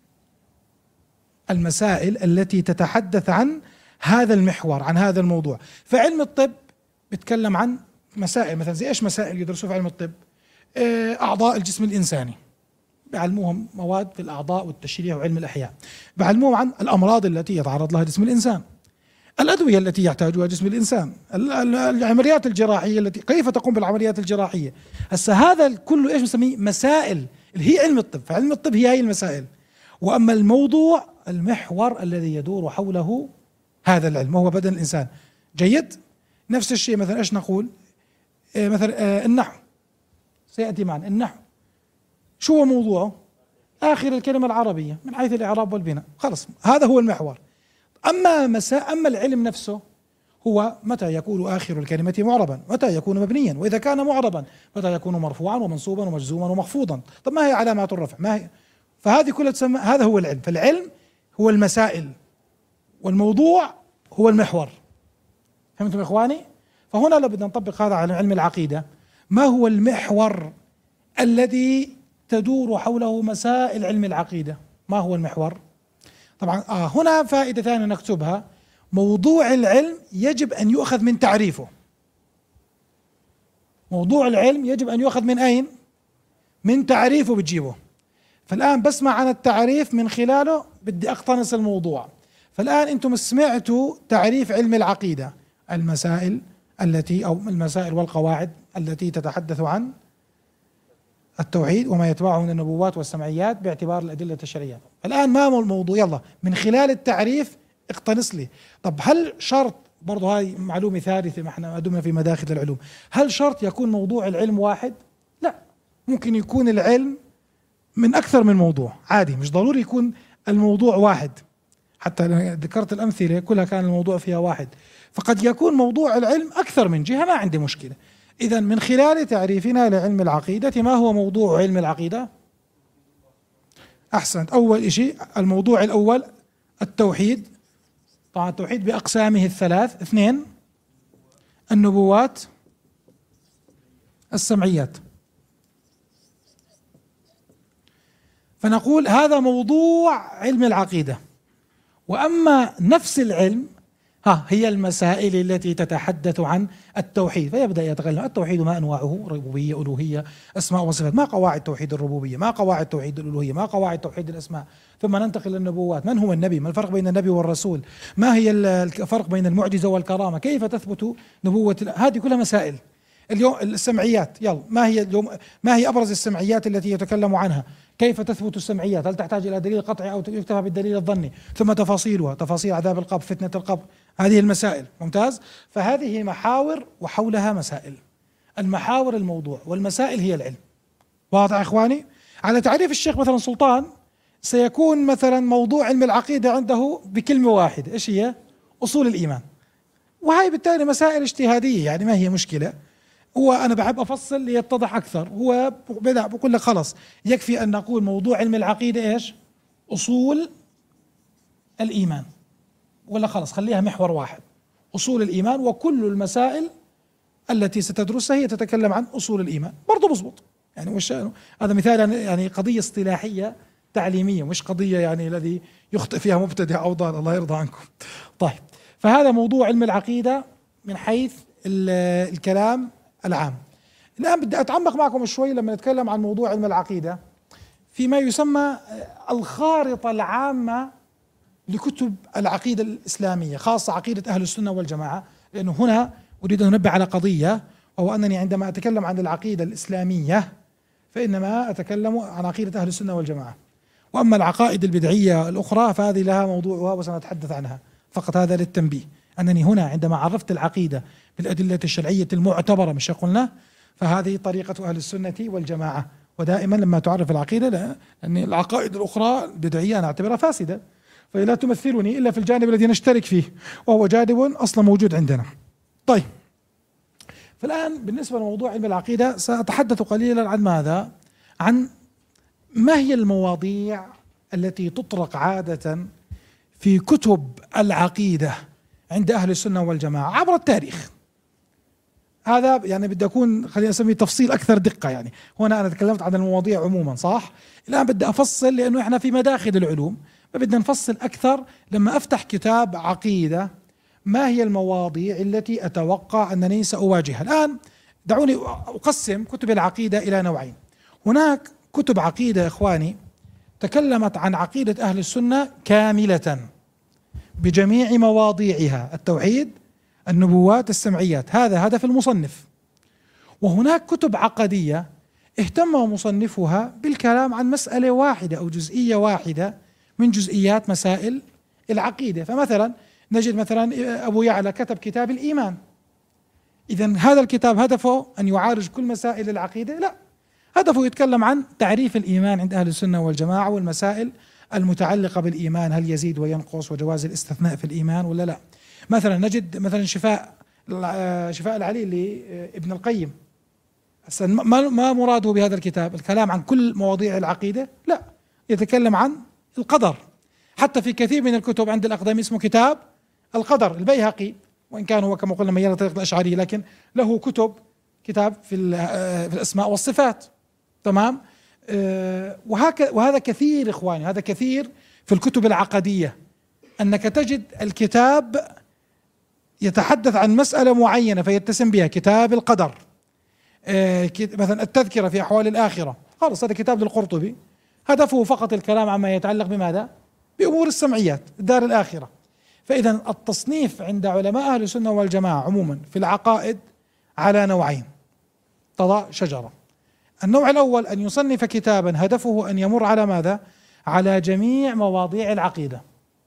Speaker 2: المسائل التي تتحدث عن هذا المحور، عن هذا الموضوع. فعلم الطب بيتكلم عن مسائل، مثلا زي ايش مسائل يدرسوها في علم الطب؟ أعضاء الجسم الإنساني، بعلموهم مواد في الأعضاء والتشريح وعلم الأحياء، بعلموهم عن الأمراض التي يتعرض لها جسم الإنسان، الأدوية التي يحتاجها جسم الإنسان، العمليات الجراحية التي كيف تقوم بالعمليات الجراحية. هسه هذا كله ايش بنسميه؟ مسائل، اللي هي علم الطب. فعلم الطب هي هي المسائل. وأما الموضوع المحور الذي يدور حوله هذا العلم وهو بدن الإنسان. جيد؟ نفس الشيء مثلا ايش نقول؟ إيه مثلا آه النحو سيأتي معنا. النحو شو هو موضوعه؟ آخر الكلمة العربية من حيث الإعراب والبناء، خلص هذا هو المحور. أما مساء أما العلم نفسه هو متى يكون آخر الكلمة معربا، متى يكون مبنيا، وإذا كان معربا متى يكون مرفوعا ومنصوبا ومجزوما ومخفوضا. طب ما هي علامات الرفع؟ ما هي؟ فهذه كلها تسمى، هذا هو العلم. فالعلم هو المسائل والموضوع هو المحور. فهمتم يا إخواني؟ فهنا لو بدنا نطبق هذا على علم العقيدة، ما هو المحور الذي تدور حوله مسائل علم العقيدة؟ ما هو المحور؟ طبعا آه هنا فائدة ثانية نكتبها: موضوع العلم يجب أن يؤخذ من تعريفه. موضوع العلم يجب أن يؤخذ من أين؟ من تعريفه بتجيبه. فالآن بسمع عن التعريف من خلاله بدي أقتنص الموضوع. فالآن أنتم سمعتوا تعريف علم العقيدة: المسائل التي أو المسائل والقواعد التي تتحدث عن التوحيد وما يتبعه من النبوات والسمعيات باعتبار الأدلة الشرعية. الآن ما هو الموضوع؟ يلا من خلال التعريف اقتنص لي. طب هل شرط، برضه هاي معلومة ثالثة ما احنا أدمنا في مداخل العلوم، هل شرط يكون موضوع العلم واحد؟ لا، ممكن يكون العلم من أكثر من موضوع عادي، مش ضروري يكون الموضوع واحد. حتى ذكرت الأمثلة كلها كان الموضوع فيها واحد، فقد يكون موضوع العلم أكثر من جهة، ما عندي مشكلة. إذا من خلال تعريفنا لعلم العقيدة، ما هو موضوع علم العقيدة؟ أحسنت. أول شيء الموضوع الأول التوحيد، طبعا التوحيد بأقسامه الثلاث: اثنين النبوات السمعيات. فنقول هذا موضوع علم العقيدة. وأما نفس العلم ها هي المسائل التي تتحدث عن التوحيد، فيبدأ يتكلم التوحيد ما أنواعه، ربوبية، ألوهية، أسماء وصفات، ما قواعد توحيد الربوبية، ما قواعد توحيد الألوهية، ما قواعد توحيد الأسماء. ثم ننتقل للنبوات: من هو النبي؟ ما الفرق بين النبي والرسول؟ ما هي الفرق بين المعجزة والكرامة؟ كيف تثبت نبوة؟ هذه كلها مسائل. اليوم السمعيات، يلا ما هي اليوم ما هي أبرز السمعيات التي يتكلم عنها؟ كيف تثبت السمعيات؟ هل تحتاج إلى دليل قطعي أو يكتفى بالدليل الظني؟ ثم تفاصيلها، تفاصيل عذاب القبر، فتنة القبر، هذه المسائل. ممتاز. فهذه محاور وحولها مسائل. المحاور الموضوع والمسائل هي العلم. واضح يا إخواني؟ على تعريف الشيخ مثلا سلطان سيكون مثلا موضوع علم العقيدة عنده بكلمة واحدة، إيش هي؟ أصول الإيمان. وهي بالتالي مسائل اجتهادية، يعني ما هي مشكلة. هو أنا بحب أفصل ليتضح أكثر. هو بدأ بقول لك خلص يكفي أن نقول موضوع علم العقيدة إيش؟ أصول الإيمان، ولا خلص خليها محور واحد، أصول الإيمان، وكل المسائل التي ستدرسها هي تتكلم عن أصول الإيمان. برضه بزبط يعني، وش هذا مثال يعني قضية اصطلاحية تعليمية، مش قضية يعني الذي يخطئ فيها مبتدع أو ضال، الله يرضى عنكم. طيب، فهذا موضوع علم العقيدة من حيث الكلام العام. الآن بدي أتعمق معكم شوي لما نتكلم عن موضوع علم العقيدة فيما يسمى الخارطة العامة لكتب العقيدة الإسلامية، خاصة عقيدة أهل السنة والجماعة. لأنه هنا أريد أن أنبه على قضية، وهو أنني عندما أتكلم عن العقيدة الإسلامية فإنما أتكلم عن عقيدة أهل السنة والجماعة. وأما العقائد البدعية الأخرى فهذه لها موضوعها وسنتحدث عنها، فقط هذا للتنبيه أنني هنا عندما عرفت العقيدة بالأدلة الشرعية المعتبرة مش قلنا، فهذه طريقة أهل السنة والجماعة. ودائما لما تعرف العقيدة، لأن العقائد الأخرى البدعية أنا أعتبرها فاسدة، فهي لا تمثلني إلا في الجانب الذي نشترك فيه، وهو جانب أصلا موجود عندنا. طيب، فالآن بالنسبة لموضوع علم العقيدة سأتحدث قليلا عن ماذا؟ عن ما هي المواضيع التي تطرق عادة في كتب العقيدة عند أهل السنة والجماعة عبر التاريخ. هذا يعني بدي أكون خلينا نسميه تفصيل أكثر دقة. يعني هنا أنا تكلمت عن المواضيع عموما صح؟ الآن بدي أفصل، لأنه إحنا في مداخل العلوم فبدنا نفصل أكثر. لما أفتح كتاب عقيدة ما هي المواضيع التي أتوقع أنني سأواجهها؟ الآن دعوني أقسم كتب العقيدة إلى نوعين. هناك كتب عقيدة إخواني تكلمت عن عقيدة أهل السنة كاملة بجميع مواضيعها، التوحيد، النبوات، السمعيات، هذا هدف المصنف. وهناك كتب عقدية اهتم مصنفها بالكلام عن مسألة واحدة أو جزئية واحدة من جزئيات مسائل العقيدة. فمثلا نجد مثلا أبو يعلى كتب كتاب الإيمان، إذن هذا الكتاب هدفه أن يعالج كل مسائل العقيدة؟ لا، هدفه يتكلم عن تعريف الإيمان عند أهل السنة والجماعة والمسائل المتعلقة بالإيمان، هل يزيد وينقص وجواز الاستثناء في الإيمان ولا لا. مثلا نجد مثلا شفاء شفاء العليل لابن القيم، ما مراده بهذا الكتاب؟ الكلام عن كل مواضيع العقيدة؟ لا، يتكلم عن القدر. حتى في كثير من الكتب عند الأقدمين اسمه كتاب القدر. البيهقي وإن كان هو كما قلنا ميال طريقة الأشعرية، لكن له كتب كتاب في في الأسماء والصفات. تمام. وهكذا وهذا كثير إخواني، هذا كثير في الكتب العقدية، أنك تجد الكتاب يتحدث عن مسألة معينة فيتسم بها كتاب القدر. مثلا التذكرة في أحوال الآخرة، خلاص هذا كتاب للقرطبي، هدفه فقط الكلام عما يتعلق بماذا؟ بأمور السمعيات، الدار الآخرة. فإذا التصنيف عند علماء أهل السنة والجماعة عموما في العقائد على نوعين، تضع شجرة. النوع الأول أن يصنف كتابا هدفه أن يمر على ماذا؟ على جميع مواضيع العقيدة.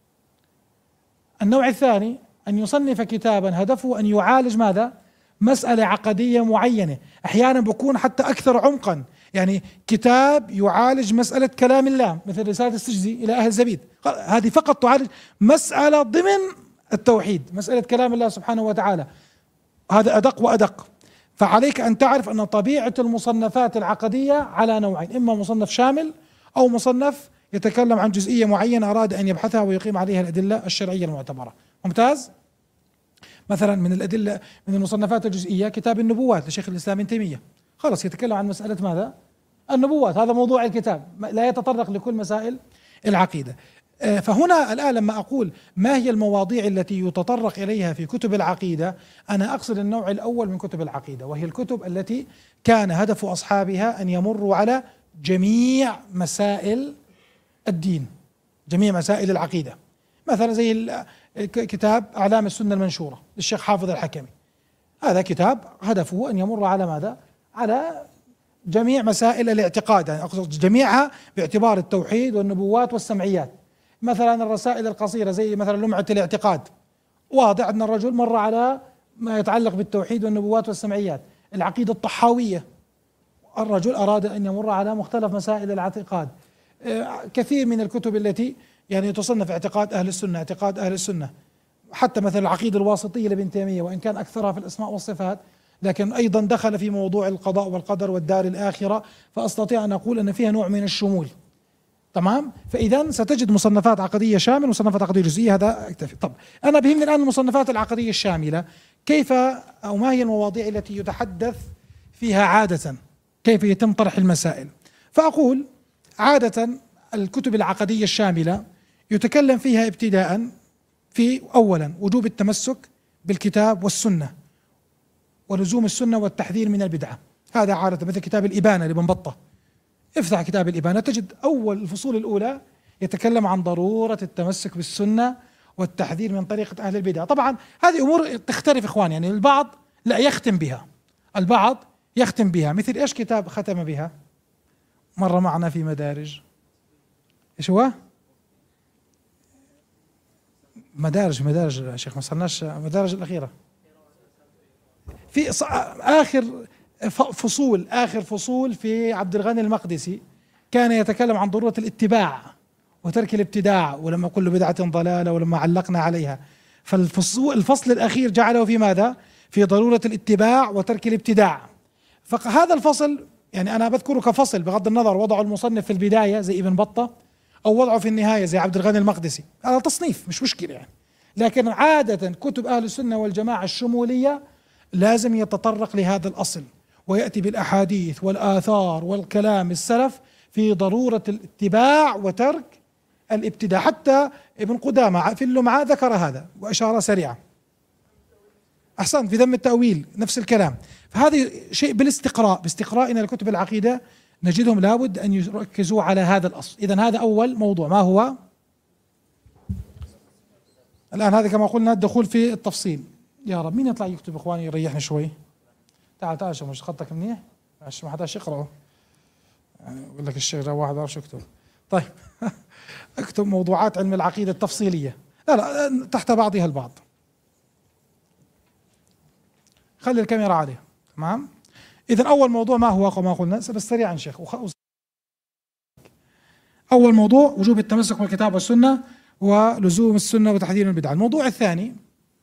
Speaker 2: النوع الثاني أن يصنف كتابا هدفه أن يعالج ماذا؟ مسألة عقدية معينة، أحيانا بكون حتى أكثر عمقا، يعني كتاب يعالج مسألة كلام الله مثل رسالة السجزي إلى أهل زبيد، هذه فقط تعالج مسألة ضمن التوحيد، مسألة كلام الله سبحانه وتعالى، هذا أدق وأدق. فعليك أن تعرف أن طبيعة المصنفات العقدية على نوعين، إما مصنف شامل أو مصنف يتكلم عن جزئية معينة أراد أن يبحثها ويقيم عليها الأدلة الشرعية المعتبرة. ممتاز. مثلا من الأدلة من المصنفات الجزئية كتاب النبوات لشيخ الإسلام ابن تيمية، خلاص يتكلم عن مسألة ماذا؟ النبوات، هذا موضوع الكتاب، لا يتطرق لكل مسائل العقيدة. فهنا الآن لما أقول ما هي المواضيع التي يتطرق إليها في كتب العقيدة، أنا أقصد النوع الأول من كتب العقيدة، وهي الكتب التي كان هدف أصحابها أن يمروا على جميع مسائل الدين، جميع مسائل العقيدة. مثلا زي كتاب أعلام السنة المنشورة للشيخ حافظ الحكمي، هذا كتاب هدفه أن يمر على ماذا؟ على جميع مسائل الاعتقاد، يعني أقصد جميعها باعتبار التوحيد والنبوات والسمعيات. مثلا الرسائل القصيرة زي مثلا لمعة الاعتقاد، واضح أن الرجل مر على ما يتعلق بالتوحيد والنبوات والسمعيات. العقيدة الطحاوية، الرجل أراد أن يمر على مختلف مسائل الاعتقاد. كثير من الكتب التي يعني تصنف اعتقاد أهل السنة، اعتقاد أهل السنة، حتى مثل العقيدة الواسطية لابن تيمية، وإن كان أكثرها في الأسماء والصفات، لكن أيضا دخل في موضوع القضاء والقدر والدار الآخرة، فأستطيع أن أقول أن فيها نوع من الشمول. تمام. فإذا ستجد مصنفات عقدية شاملة ومصنفات عقدية جزئية، هذا اكتفي. طب أنا بهمني الآن المصنفات العقدية الشاملة، كيف أو ما هي المواضيع التي يتحدث فيها عادة، كيف يتم طرح المسائل؟ فأقول عادة الكتب العقدية الشاملة يتكلم فيها ابتداء في أولا وجوب التمسك بالكتاب والسنة ولزوم السنة والتحذير من البدعة، هذا عادة. مثل كتاب الإبانة لابن بطة، افتح كتاب الإبانة تجد أول الفصول الأولى يتكلم عن ضرورة التمسك بالسنة والتحذير من طريقة أهل البدع. طبعا هذه أمور تختلف إخوان، يعني البعض لا يختم بها، البعض يختم بها. مثل إيش كتاب ختم بها مرة معنا في مدارج؟ ايش هو؟ مدارج مدارج يا شيخ، ما صرناش مدارج الأخيرة في آخر فصول آخر فصول في عبد الغني المقدسي كان يتكلم عن ضرورة الاتباع وترك الابتداع، ولما كل بدعة ضلالة ولما علقنا عليها. فالفصول الفصل الأخير جعله في ماذا؟ في ضرورة الاتباع وترك الابتداع. فهذا الفصل يعني أنا بذكره كفصل بغض النظر وضعه المصنف في البداية زي ابن بطة أو وضعه في النهاية زي عبد الغني المقدسي، هذا تصنيف مش مشكلة يعني. لكن عادة كتب أهل السنة والجماعة الشمولية لازم يتطرق لهذا الأصل ويأتي بالأحاديث والآثار والكلام السلف في ضرورة الاتباع وترك الابتداع. حتى ابن قدامة في اللمعة ذكر هذا وإشارة سريعة. أحسنت، في ذم التأويل نفس الكلام. فهذا شيء بالاستقراء، باستقرائنا لكتب العقيدة نجدهم لابد أن يركزوا على هذا الأصل. إذن هذا أول موضوع، ما هو؟ الآن هذا كما قلنا الدخول في التفصيل. يا رب مين يطلع يكتب إخواني يريحني شوي؟ تعال تعال شوف مش خطك منيح عشان ما حداش يقرأه، يعني يقول لك الشيخ واحد عارف شو يكتب. طيب اكتب موضوعات علم العقيدة التفصيلية، لا لا تحت بعضها البعض. خلي الكاميرا عليه، تمام؟ إذا أول موضوع ما هو كما قلنا، بس سريعا شيخ. أول موضوع وجوب التمسك بالكتاب والسنة ولزوم السنة وتحذير من البدع. الموضوع الثاني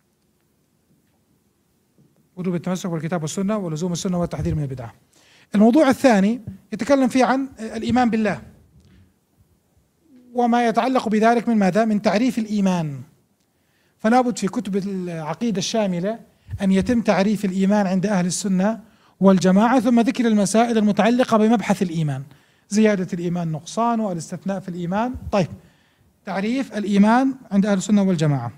Speaker 2: وجوب التمسك بالكتاب والسنة ولزوم السنة والتحذير من البدع. الموضوع الثاني يتكلم فيه عن الإيمان بالله وما يتعلق بذلك من ماذا؟ من تعريف الإيمان. فلا بد في كتب العقيدة الشاملة أن يتم تعريف الإيمان عند أهل السنة والجماعة، ثم ذكر المسائل المتعلقة بمبحث الإيمان، زيادة الإيمان، نقصان، والاستثناء في الإيمان. طيب، تعريف الإيمان عند أهل السنة والجماعة.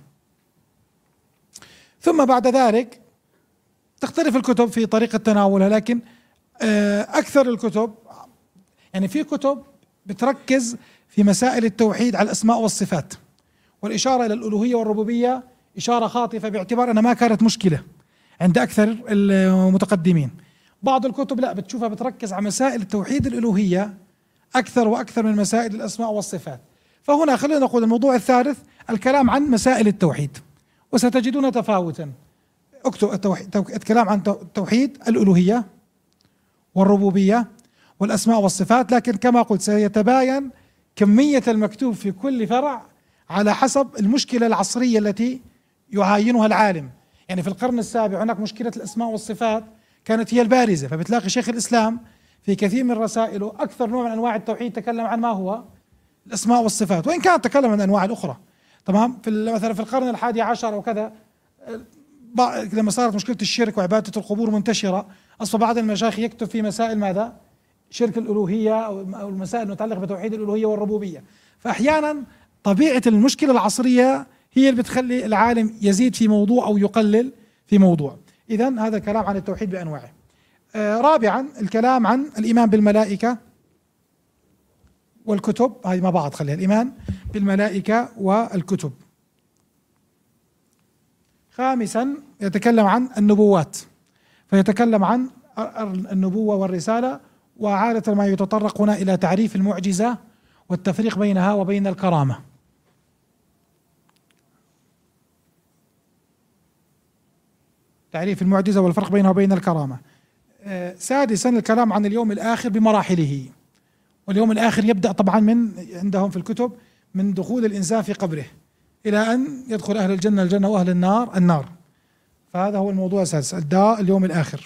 Speaker 2: ثم بعد ذلك تختلف الكتب في طريقة تناولها، لكن أكثر الكتب يعني في كتب بتركز في مسائل التوحيد على الأسماء والصفات، والإشارة إلى الألوهية والربوبية إشارة خاطفة باعتبار أنها ما كانت مشكلة عند أكثر المتقدمين. بعض الكتب لا، بتشوفها بتركز على مسائل التوحيد الألوهية أكثر وأكثر من مسائل الأسماء والصفات. فهنا خلينا نقول الموضوع الثالث الكلام عن مسائل التوحيد، وستجدون تفاوتا. اكتب التوحيد، الكلام عن توحيد الألوهية والربوبية والأسماء والصفات، لكن كما قلت سيتباين كمية المكتوب في كل فرع على حسب المشكلة العصرية التي يعاينها العالم. يعني في القرن السابع هناك مشكلة الأسماء والصفات كانت هي البارزة، فبتلاقي شيخ الإسلام في كثير من رسائله أكثر نوع من أنواع التوحيد تكلم عن ما هو الأسماء والصفات، وإن كان تكلم عن أنواع الأخرى. تمام. في مثلا في القرن الحادي عشر وكذا لما صارت مشكلة الشرك وعبادة القبور منتشرة، أصبح بعض المشايخ يكتب في مسائل ماذا؟ شرك الألوهية أو المسائل المتعلقة بتوحيد الألوهية والربوبية. فأحيانا طبيعة المشكلة العصرية هي اللي بتخلي العالم يزيد في موضوع أو يقلل في موضوع. إذن هذا الكلام عن التوحيد بأنواعه. آه رابعا الكلام عن الإيمان بالملائكة والكتب، هذه مع بعض خليها، الإيمان بالملائكة والكتب. خامسا يتكلم عن النبوات، فيتكلم عن النبوة والرسالة، وعادة ما يتطرق هنا إلى تعريف المعجزة والتفريق بينها وبين الكرامة. تعريف المعجزة والفرق بينها وبين الكرامة. آه سادسا الكلام عن اليوم الآخر بمراحله، واليوم الآخر يبدأ طبعا من عندهم في الكتب من دخول الإنسان في قبره إلى أن يدخل أهل الجنة الجنة وأهل النار النار. فهذا هو الموضوع السادس، الداء اليوم الآخر.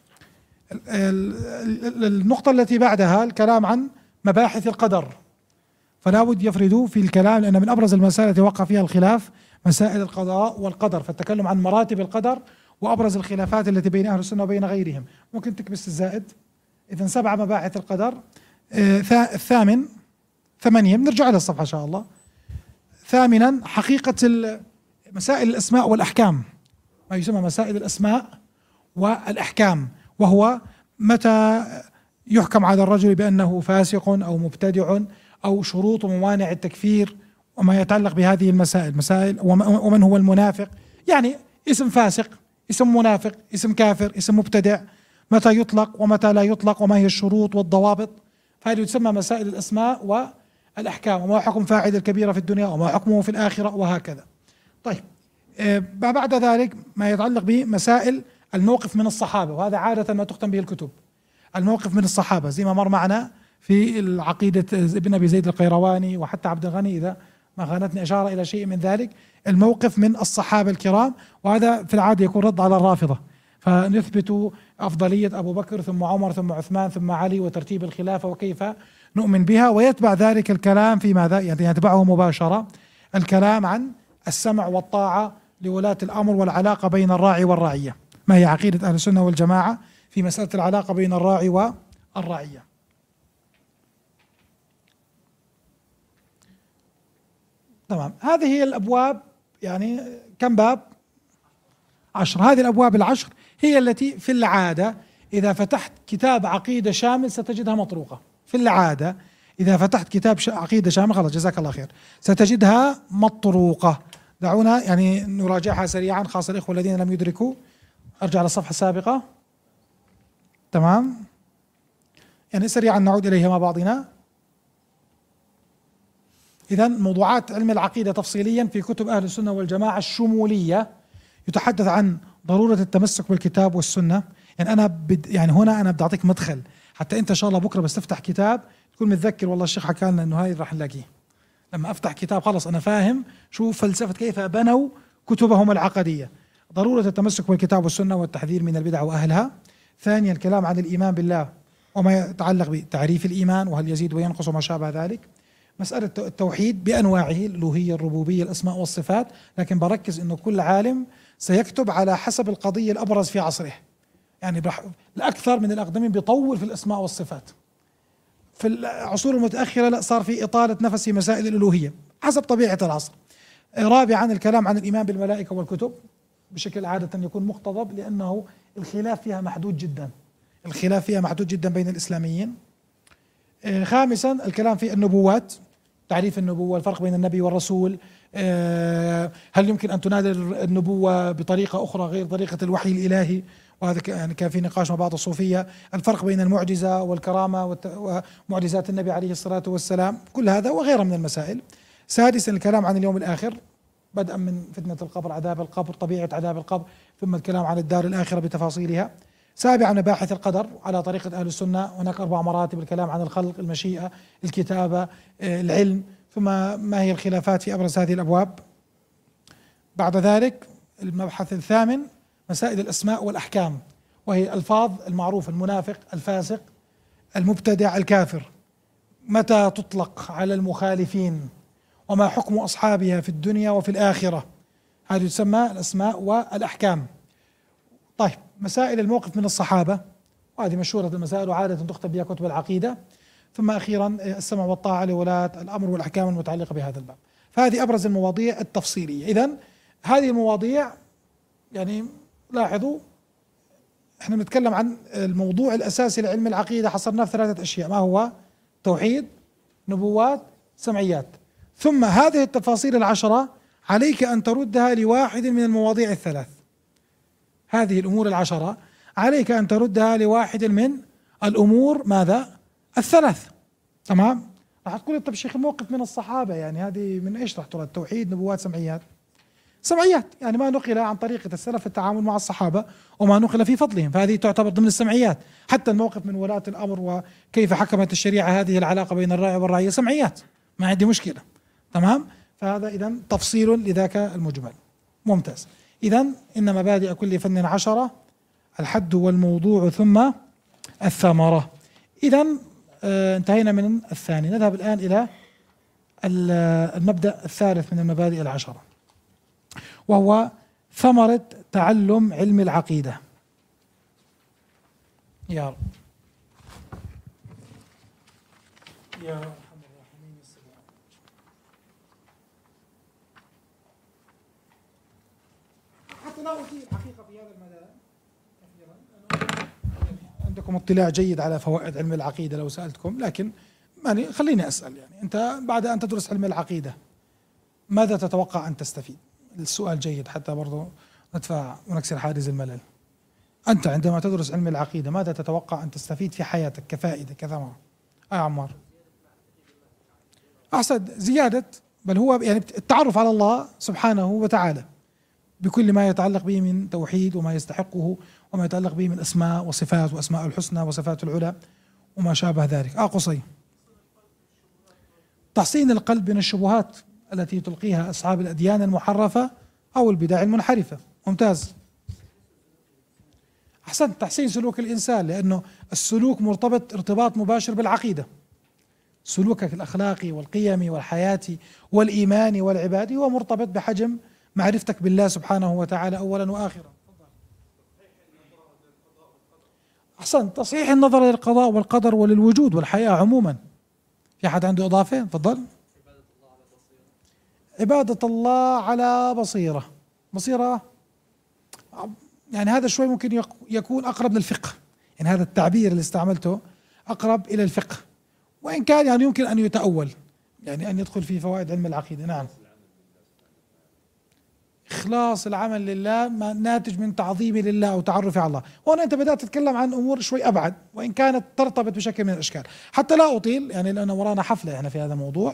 Speaker 2: النقطة التي بعدها الكلام عن مباحث القدر، فلا بد يفردوا في الكلام، لأن من أبرز المسائل التي وقع فيها الخلاف مسائل القضاء والقدر، فالتكلم عن مراتب القدر وأبرز الخلافات التي بين أهل السنة وبين غيرهم. ممكن تكبس الزائد. إذن سبعة مباحث القدر. آه الثامن ثمانية بنرجع للصفحة إن شاء الله. ثامنا حقيقة مسائل الأسماء والأحكام، ما يسمى مسائل الأسماء والأحكام، وهو متى يحكم على الرجل بأنه فاسق أو مبتدع أو شروط وموانع التكفير وما يتعلق بهذه المسائل، مسائل ومن هو المنافق، يعني اسم فاسق، اسم منافق، اسم كافر، اسم مبتدع، متى يطلق ومتى لا يطلق، وما هي الشروط والضوابط. فهذه تسمى مسائل الأسماء الأحكام، وما حكم فاعل الكبيرة في الدنيا وما حكمه في الآخرة وهكذا. طيب آه، بعد ذلك ما يتعلق بمسائل الموقف من الصحابة، وهذا عادة ما تختم به الكتب. الموقف من الصحابة زي ما مر معنا في العقيدة ابن أبي زيد القيرواني وحتى عبد الغني إذا ما خانتني إشارة إلى شيء من ذلك، الموقف من الصحابة الكرام، وهذا في العادة يكون رد على الرافضة، فنثبت أفضلية أبو بكر ثم عمر ثم عثمان ثم علي وترتيب الخلافة وكيف نؤمن بها، ويتبع ذلك الكلام في ماذا؟ يعني يتبعه مباشرة الكلام عن السمع والطاعة لولاة الأمر والعلاقة بين الراعي والرعية. ما هي عقيدة أهل السنة والجماعة في مسألة العلاقة بين الراعي والرعية؟ تمام. هذه هي الأبواب، يعني كم باب؟ عشر. هذه الأبواب العشر هي التي في العادة إذا فتحت كتاب عقيدة شامل ستجدها مطروقة. في العادة إذا فتحت كتاب عقيدة شامل، خلاص جزاك الله خير، ستجدها مطروقة. دعونا يعني نراجعها سريعا، خاصة الإخوة الذين لم يدركوا. أرجع للصفحة السابقة. تمام، يعني سريعا نعود إليها مع بعضنا. إذا موضوعات علم العقيدة تفصيليا في كتب أهل السنة والجماعة الشمولية يتحدث عن ضرورة التمسك بالكتاب والسنة. يعني أنا بد يعني هنا أنا بدي أعطيك مدخل حتى أنت إن شاء الله بكرة بس تفتح كتاب تكون متذكر والله الشيخ حكى لنا إنه هاي راح نلاقيه. لما أفتح كتاب خلص أنا فاهم شو فلسفة كيف بنوا كتبهم العقدية. ضرورة التمسك بالكتاب والسنة والتحذير من البدع وأهلها. ثانيا الكلام عن الإيمان بالله وما يتعلق بتعريف الإيمان وهل يزيد وينقص وما شابه ذلك. مسألة التوحيد بأنواعه، الألوهية الربوبية الأسماء والصفات، لكن بركز إنه كل عالم سيكتب على حسب القضية الأبرز في عصره. يعني الأكثر من الأقدمين بيطول في الأسماء والصفات، في العصور المتأخرة لا، صار في إطالة نفس في مسائل الألوهية حسب طبيعة العصر. رابعا الكلام عن الإيمان بالملائكة والكتب بشكل عادة يكون مقتضب لأنه الخلاف فيها محدود جدا، الخلاف فيها محدود جدا بين الإسلاميين. خامسا الكلام في النبوات، تعريف النبوة، الفرق بين النبي والرسول، هل يمكن أن تنادى النبوة بطريقة أخرى غير طريقة الوحي الإلهي، وهذا يعني كان في نقاش مع بعض الصوفية. الفرق بين المعجزة والكرامة ومعجزات النبي عليه الصلاة والسلام، كل هذا وغيرها من المسائل. سادسا الكلام عن اليوم الآخر بدءا من فتنة القبر، عذاب القبر، طبيعة عذاب القبر، ثم الكلام عن الدار الآخرة بتفاصيلها. سابعا مباحث القدر على طريقة أهل السنة، هناك أربع مراتب: الكلام عن الخلق، المشيئة، الكتابة، العلم، ثم ما هي الخلافات في أبرز هذه الأبواب. بعد ذلك المبحث الثامن مسائل الأسماء والأحكام، وهي الألفاظ المعروف: المنافق، الفاسق، المبتدع، الكافر، متى تطلق على المخالفين، وما حكم أصحابها في الدنيا وفي الآخرة. هذه تسمى الأسماء والأحكام. طيب مسائل الموقف من الصحابة، وهذه مشهورة المسائل وعادة تختم بها كتب العقيدة. ثم أخيرا السمع والطاعة لولاة الأمر والأحكام المتعلقة بهذا الباب. فهذه أبرز المواضيع التفصيلية. إذن هذه المواضيع يعني لاحظوا احنا بنتكلم عن الموضوع الأساسي لعلم العقيدة، حصرناه في ثلاثة أشياء: ما هو؟ توحيد، نبوات، سمعيات. ثم هذه التفاصيل العشرة عليك أن تردها لواحد من المواضيع الثلاث. هذه الأمور العشرة عليك أن تردها لواحد من الأمور ماذا؟ الثلاث. تمام؟ راح تقول طب شيخ الموقف من الصحابة يعني هذه من ايش راح ترد؟ توحيد، نبوات، سمعيات. سمعيات يعني ما نقل عن طريقة السلف في التعامل مع الصحابة وما نقل في فضلهم، فهذه تعتبر ضمن السمعيات. حتى الموقف من ولاة الأمر وكيف حكمت الشريعة هذه العلاقة بين الراعي والرعية سمعيات، ما عندي مشكلة. تمام؟ فهذا إذن تفصيل لذاك المجمل. ممتاز. إذن إن مبادئ كل فن عشرة: الحد والموضوع ثم الثمرة. إذن آه انتهينا من الثاني. نذهب الآن إلى المبدأ الثالث من المبادئ العشرة، وهو ثمرة تعلم علم العقيدة. يا رب يا أرحم الراحمين. السلام. حتى لا أطيل حقيقة في هذا المجال كثيرا، عندكم اطلاع جيد على فوائد علم العقيدة لو سألتكم، لكن يعني خليني أسأل، يعني أنت بعد أن تدرس علم العقيدة ماذا تتوقع أن تستفيد؟ السؤال جيد حتى برضو ندفع ونكسر حاجز الملل. أنت عندما تدرس علم العقيدة ماذا تتوقع أن تستفيد في حياتك كفائدة كثمرة؟ آه عمار. أحسن زيادة، بل هو يعني التعرف على الله سبحانه وتعالى بكل ما يتعلق به من توحيد وما يستحقه وما يتعلق به من أسماء وصفات وأسماء الحسنى وصفات العلى وما شابه ذلك. آه قصي تحصين القلب من الشبهات التي تلقيها أصحاب الأديان المحرفة أو البدع المنحرفة. ممتاز، أحسنت، تحسين سلوك الإنسان، لأنه السلوك مرتبط ارتباط مباشر بالعقيدة. سلوكك الأخلاقي والقيمي والحياتي والإيماني والعبادي هو مرتبط بحجم معرفتك بالله سبحانه وتعالى أولا وآخرا. أحسنت، تصحيح النظر للقضاء والقدر وللوجود والحياة عموما. في أحد عنده إضافة؟ تفضل. عبادة الله على بصيرة. بصيرة يعني هذا شوي ممكن يكون أقرب للفقه، يعني هذا التعبير اللي استعملته أقرب إلى الفقه، وإن كان يعني يمكن أن يتأول، يعني أن يدخل في فوائد علم العقيدة. نعم، إخلاص العمل لله ما ناتج من تعظيمي لله أو تعرفي على الله. هون أنت بدأت تتكلم عن أمور شوي أبعد، وإن كانت ترتبط بشكل من الأشكال. حتى لا أطيل يعني لأن ورانا حفلة إحنا في هذا الموضوع.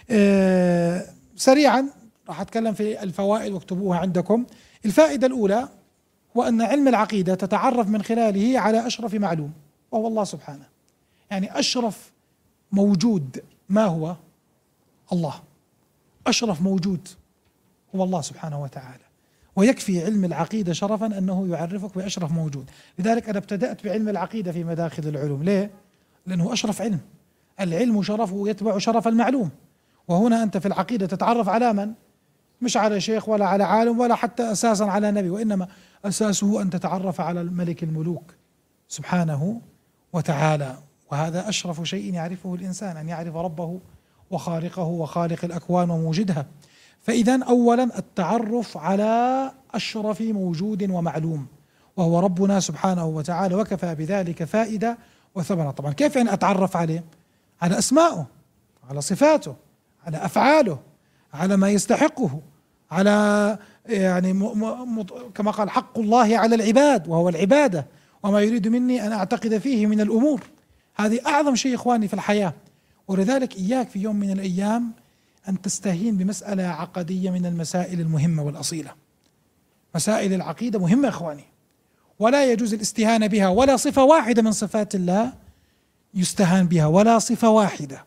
Speaker 2: آه سريعا راح أتكلم في الفوائد واكتبوها عندكم. الفائدة الأولى وأن علم العقيدة تتعرف من خلاله على أشرف معلوم وهو الله سبحانه. يعني أشرف موجود ما هو؟ الله. أشرف موجود هو الله سبحانه وتعالى، ويكفي علم العقيدة شرفا أنه يعرفك بأشرف موجود. لذلك أنا ابتدأت بعلم العقيدة في مداخل العلوم. ليه؟ لأنه أشرف علم. العلم شرفه يتبع شرف المعلوم، وهنا أنت في العقيدة تتعرف على من؟ مش على شيخ ولا على عالم ولا حتى أساسا على نبي، وإنما أساسه أن تتعرف على الملك الملوك سبحانه وتعالى. وهذا أشرف شيء يعرفه الإنسان، أن يعرف ربه وخالقه وخالق الأكوان وموجدها. فإذا أولا التعرف على أشرف موجود ومعلوم وهو ربنا سبحانه وتعالى، وكفى بذلك فائدة وثمرة. طبعا كيف يعني أتعرف عليه؟ على أسمائه، على صفاته، على أفعاله، على ما يستحقه، على يعني م م كما قال حق الله على العباد وهو العبادة، وما يريد مني أن أعتقد فيه من الأمور. هذه أعظم شيء إخواني في الحياة. ولذلك إياك في يوم من الأيام أن تستهين بمسألة عقدية من المسائل المهمة والأصيلة. مسائل العقيدة مهمة إخواني، ولا يجوز الاستهانة بها، ولا صفة واحدة من صفات الله يستهان بها، ولا صفة واحدة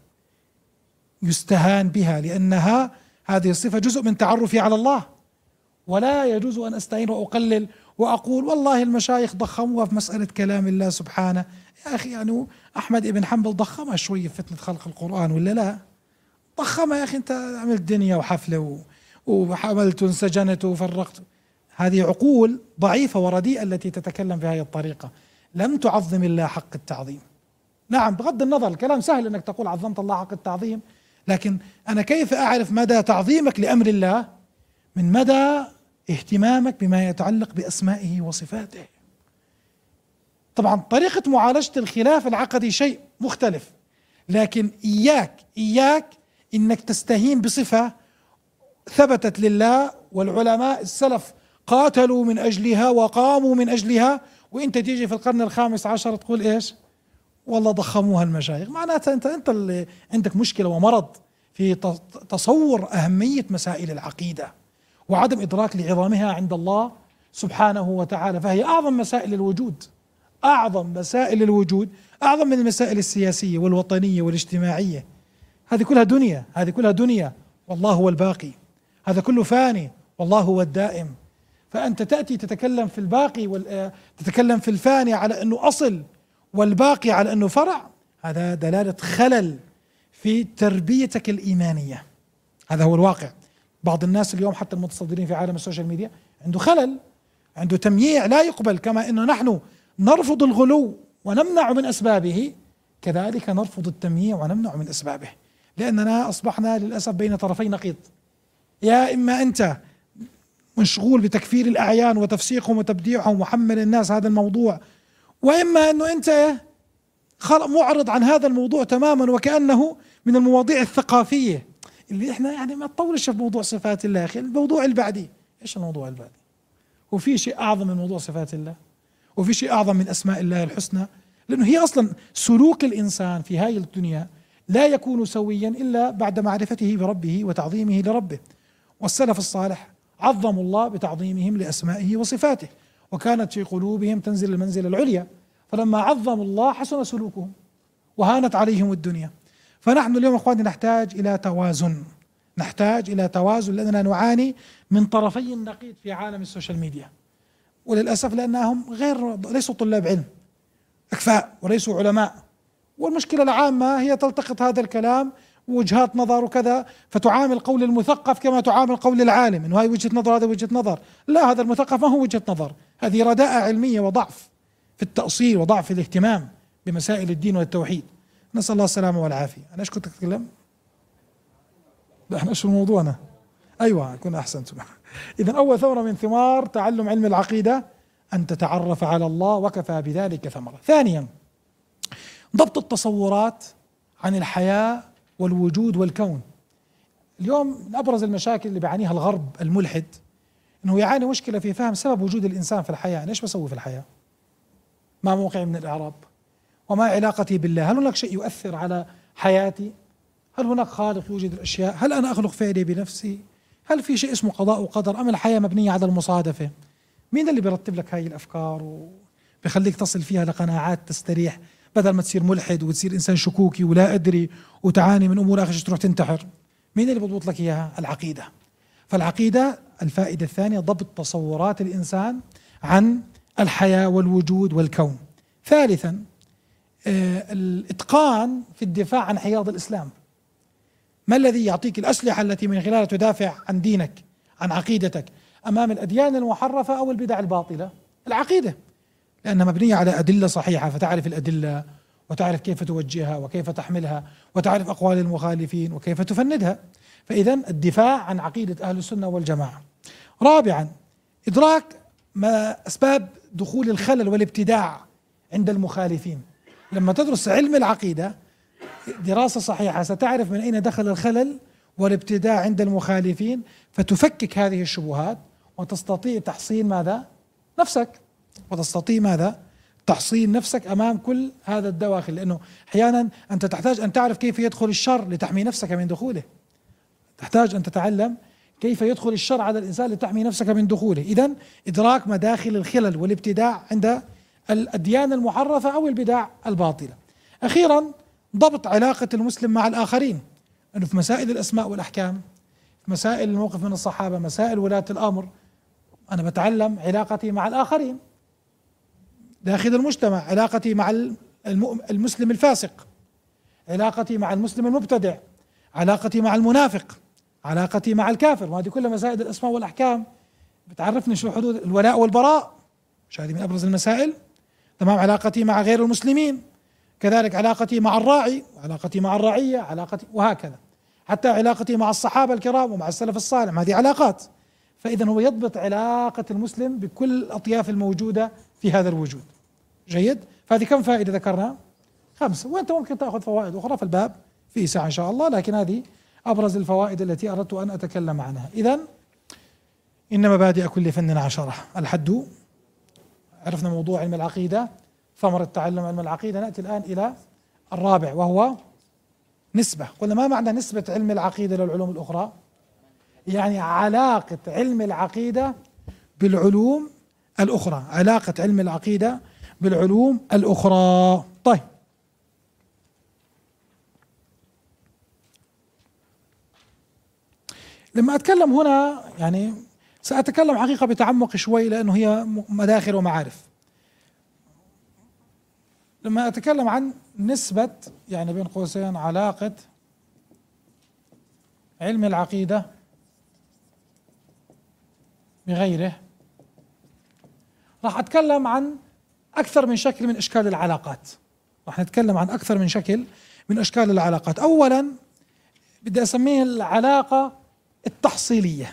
Speaker 2: يستهان بها، لأنها هذه الصفة جزء من تعرفي على الله. ولا يجوز أن أستعين وأقلل وأقول والله المشايخ ضخموها في مسألة كلام الله سبحانه. يا أخي يعني أحمد بن حنبل ضخمها شوية في فتنة خلق القرآن ولا لا؟ ضخمها يا أخي، أنت عملت دنيا وحفلة وحملت وانسجنت وفرقت. هذه عقول ضعيفة ورديئة التي تتكلم بهذه الطريقة، لم تعظم الله حق التعظيم. نعم بغض النظر الكلام سهل أنك تقول عظمت الله حق التعظيم، لكن أنا كيف أعرف مدى تعظيمك لأمر الله؟ من مدى اهتمامك بما يتعلق بأسمائه وصفاته. طبعا طريقة معالجة الخلاف العقدي شيء مختلف، لكن إياك إياك إنك تستهين بصفة ثبتت لله والعلماء السلف قاتلوا من أجلها وقاموا من أجلها، وإنت تيجي في القرن الخامس عشر تقول إيش؟ والله ضخموها المشايخ. معناتها أنت أنت اللي عندك مشكلة ومرض في تصور أهمية مسائل العقيدة وعدم إدراك لعظامها عند الله سبحانه وتعالى. فهي أعظم مسائل الوجود، أعظم مسائل الوجود، أعظم من المسائل السياسية والوطنية والاجتماعية. هذه كلها دنيا، هذه كلها دنيا والله هو الباقي. هذا كله فاني والله هو الدائم. فأنت تأتي تتكلم في الباقي وتتكلم في الفاني على أنه أصل والباقي على أنه فرع، هذا دلالة خلل في تربيتك الإيمانية. هذا هو الواقع. بعض الناس اليوم حتى المتصدرين في عالم السوشيال ميديا عنده خلل، عنده تمييع لا يقبل. كما أنه نحن نرفض الغلو ونمنع من أسبابه، كذلك نرفض التمييع ونمنع من أسبابه، لأننا أصبحنا للأسف بين طرفي نقيض. يا إما أنت مشغول بتكفير الأعيان وتفسيقهم وتبديعهم وحمل الناس هذا الموضوع، وإما أنه أنت معرض عن هذا الموضوع تماما وكأنه من المواضيع الثقافية اللي احنا يعني ما تطولش في موضوع صفات الله. أخي الموضوع البعدي، إيش الموضوع البعدي؟ وفي شيء أعظم من موضوع صفات الله؟ وفي شيء أعظم من أسماء الله الحسنى؟ لأنه هي أصلا سلوك الإنسان في هاي الدنيا
Speaker 3: لا يكون سويا إلا بعد معرفته بربه وتعظيمه لربه. والسلف الصالح عظموا الله بتعظيمهم لأسمائه وصفاته، وكانت في قلوبهم تنزل المنزلة العليا، فلما عظموا الله حسن سلوكهم وهانت عليهم الدنيا. فنحن اليوم اخواني نحتاج الى توازن، نحتاج الى توازن لاننا نعاني من طرفي النقيض في عالم السوشيال ميديا، وللاسف لانهم غير ليسوا طلاب علم اكفاء وليسوا علماء، والمشكله العامه هي تلتقط هذا الكلام ووجهات نظر وكذا، فتعامل قول المثقف كما تعامل قول العالم، انه هاي وجهه نظر هذا وجهه نظر، لا، هذا المثقف ما هو وجهه نظر، هذه رداءة علميه وضعف في التأصيل وضعف في الاهتمام بمسائل الدين والتوحيد. نسأل الله السلامة والعافية. أنا إيش كنت أتكلم؟ لا إحنا إيش موضوعنا؟ أيوة كنا أحسنتم. إذا أول ثمرة من ثمار تعلم علم العقيدة أن تتعرف على الله، وكفى بذلك ثمرة. ثانيا ضبط التصورات عن الحياة والوجود والكون. اليوم من أبرز المشاكل اللي بيعانيها الغرب الملحد أنه يعاني مشكلة في فهم سبب وجود الإنسان في الحياة. أنا إيش بسوي في الحياة؟ ما موقعي من الإعراب؟ وما علاقتي بالله؟ هل هناك شيء يؤثر على حياتي؟ هل هناك خالق يوجد الأشياء؟ هل أنا أخلق فعلي بنفسي؟ هل في شيء اسمه قضاء وقدر أم الحياة مبنية على المصادفة؟ مين اللي بيرتب لك هاي الأفكار وبيخليك تصل فيها لقناعات تستريح بدل ما تصير ملحد وتصير إنسان شكوكي ولا أدري وتعاني من أمور آخر تروح تنتحر؟ مين اللي بضبط لك إياها؟ العقيدة. فالعقيدة الفائدة الثانية ضبط تصورات الإنسان عن الحياة والوجود والكون. ثالثا الإتقان في الدفاع عن حياض الإسلام. ما الذي يعطيك الأسلحة التي من خلالها تدافع عن دينك، عن عقيدتك أمام الأديان المحرفة أو البدع الباطلة؟ العقيدة، لأنها مبنية على أدلة صحيحة، فتعرف الأدلة وتعرف كيف توجهها وكيف تحملها وتعرف أقوال المخالفين وكيف تفندها. فإذا الدفاع عن عقيدة أهل السنة والجماعة. رابعا إدراك ما أسباب دخول الخلل والابتداع عند المخالفين. لما تدرس علم العقيدة دراسة صحيحة ستعرف من أين دخل الخلل والابتداع عند المخالفين، فتفكك هذه الشبهات وتستطيع تحصين ماذا؟ نفسك. وتستطيع ماذا؟ تحصين نفسك أمام كل هذا الدواخل، لأنه أحيانا أنت تحتاج أن تعرف كيف يدخل الشر لتحمي نفسك من دخوله. تحتاج أن تتعلم كيف يدخل الشر على الإنسان لتحمي نفسك من دخوله. إذن إدراك مداخل الخلل والابتداع عند الأديان المحرفة أو البدع الباطلة. أخيرا ضبط علاقة المسلم مع الآخرين، أنه في مسائل الأسماء والأحكام، في مسائل الموقف من الصحابة، مسائل ولاة الأمر، أنا بتعلم علاقتي مع الآخرين داخل المجتمع، علاقتي مع المسلم الفاسق، علاقتي مع المسلم المبتدع، علاقتي مع المنافق، علاقتي مع الكافر. وهذه كلها مسائل الأسماء والأحكام بتعرفني شو حدود الولاء والبراء، مش هذه من أبرز المسائل؟ تمام. علاقتي مع غير المسلمين، كذلك علاقتي مع الراعي وعلاقتي مع الرعية، علاقتي وهكذا، حتى علاقتي مع الصحابة الكرام ومع السلف الصالح، هذه علاقات. فإذا هو يضبط علاقة المسلم بكل الأطياف الموجودة في هذا الوجود. جيد. فهذه كم فائدة ذكرنا؟ خمسة، وأنت ممكن تأخذ فوائد أخرى في الباب فيه ساعة إن شاء الله، لكن هذه أبرز الفوائد التي أردت أن أتكلم عنها. إذن إن مبادئ كل فن عشرة. الحد، عرفنا موضوع علم العقيدة، ثمرة تعلم علم العقيدة. نأتي الآن إلى الرابع وهو نسبة. قلنا ما معنى نسبة علم العقيدة للعلوم الأخرى؟ يعني علاقة علم العقيدة بالعلوم الأخرى، علاقة علم العقيدة بالعلوم الأخرى. طيب، لما أتكلم هنا يعني سأتكلم حقيقة بتعمق شوي، لأنه هي مداخل ومعارف. لما أتكلم عن نسبة، يعني بين قوسين علاقة علم العقيدة بغيره، راح أتكلم عن أكثر من شكل من أشكال العلاقات. راح نتكلم عن أكثر من شكل من أشكال العلاقات. أولا بدي أسميه العلاقة التحصيلية،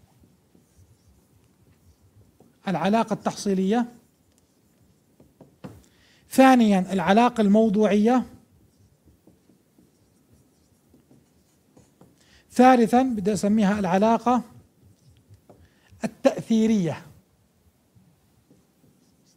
Speaker 3: العلاقة التحصيلية. ثانيا العلاقة الموضوعية. ثالثا بدي أسميها العلاقة التأثيرية.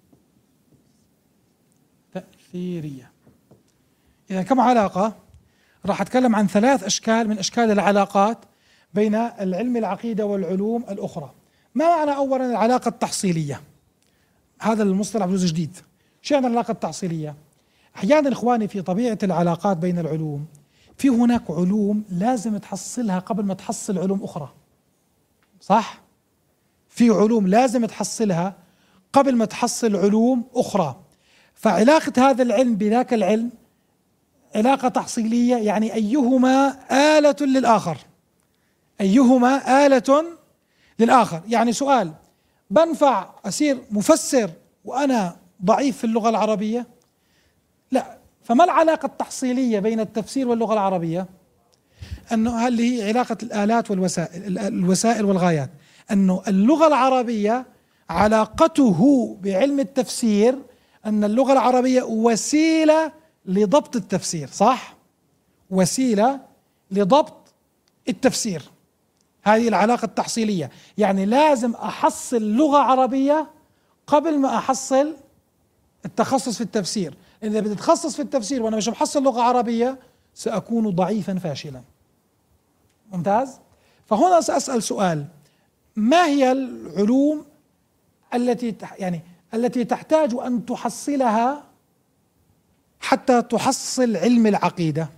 Speaker 3: تأثيرية. إذا كم علاقة؟ راح أتكلم عن ثلاث أشكال من أشكال العلاقات بين العلم العقيدة والعلوم الأخرى. ما معنى أولا العلاقة التحصيلية؟ هذا المصطلح بجوز جديد. شو يعني العلاقة التحصيلية؟ أحيانا إخواني في طبيعة العلاقات بين العلوم في هناك علوم لازم تحصلها قبل ما تحصل علوم أخرى، صح؟ في علوم لازم تحصلها قبل ما تحصل علوم أخرى. فعلاقة هذا العلم بذاك العلم علاقة تحصيلية، يعني أيهما آلة للآخر، أيهما آلة للآخر. يعني سؤال، بنفع أصير مفسر وأنا ضعيف في اللغة العربية؟ لا. فما العلاقة التحصيلية بين التفسير واللغة العربية؟ أنه هل هي علاقة الآلات والوسائل، الوسائل والغايات، أنه اللغة العربية علاقته بعلم التفسير أن اللغة العربية وسيلة لضبط التفسير، صح؟ وسيلة لضبط التفسير. هذه العلاقة التحصيلية، يعني لازم أحصل لغة عربية قبل ما أحصل التخصص في التفسير. إذا بدي أتخصص في التفسير وأنا مش محصل لغة عربية سأكون ضعيفا فاشلا. ممتاز؟ فهنا سأسأل سؤال، ما هي العلوم التي يعني التي تحتاج أن تحصلها حتى تحصل علم العقيدة؟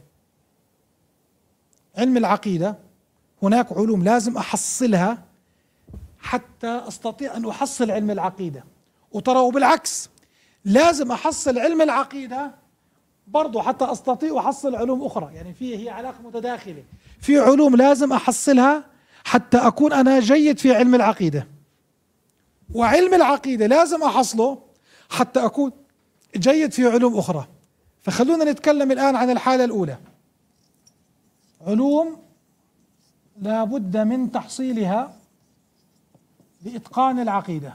Speaker 3: علم العقيدة هناك علوم لازم أحصلها حتى أستطيع أن أحصل علم العقيدة، وترى وبالعكس لازم أحصل علم العقيدة برضو حتى أستطيع أحصل علوم أخرى. يعني في هي علاقة متداخلة، في علوم لازم أحصلها حتى أكون أنا جيد في علم العقيدة، وعلم العقيدة لازم أحصله حتى أكون جيد في علوم أخرى. فخلونا نتكلم الآن عن الحالة الأولى، علوم لا بد من تحصيلها بإتقان العقيدة.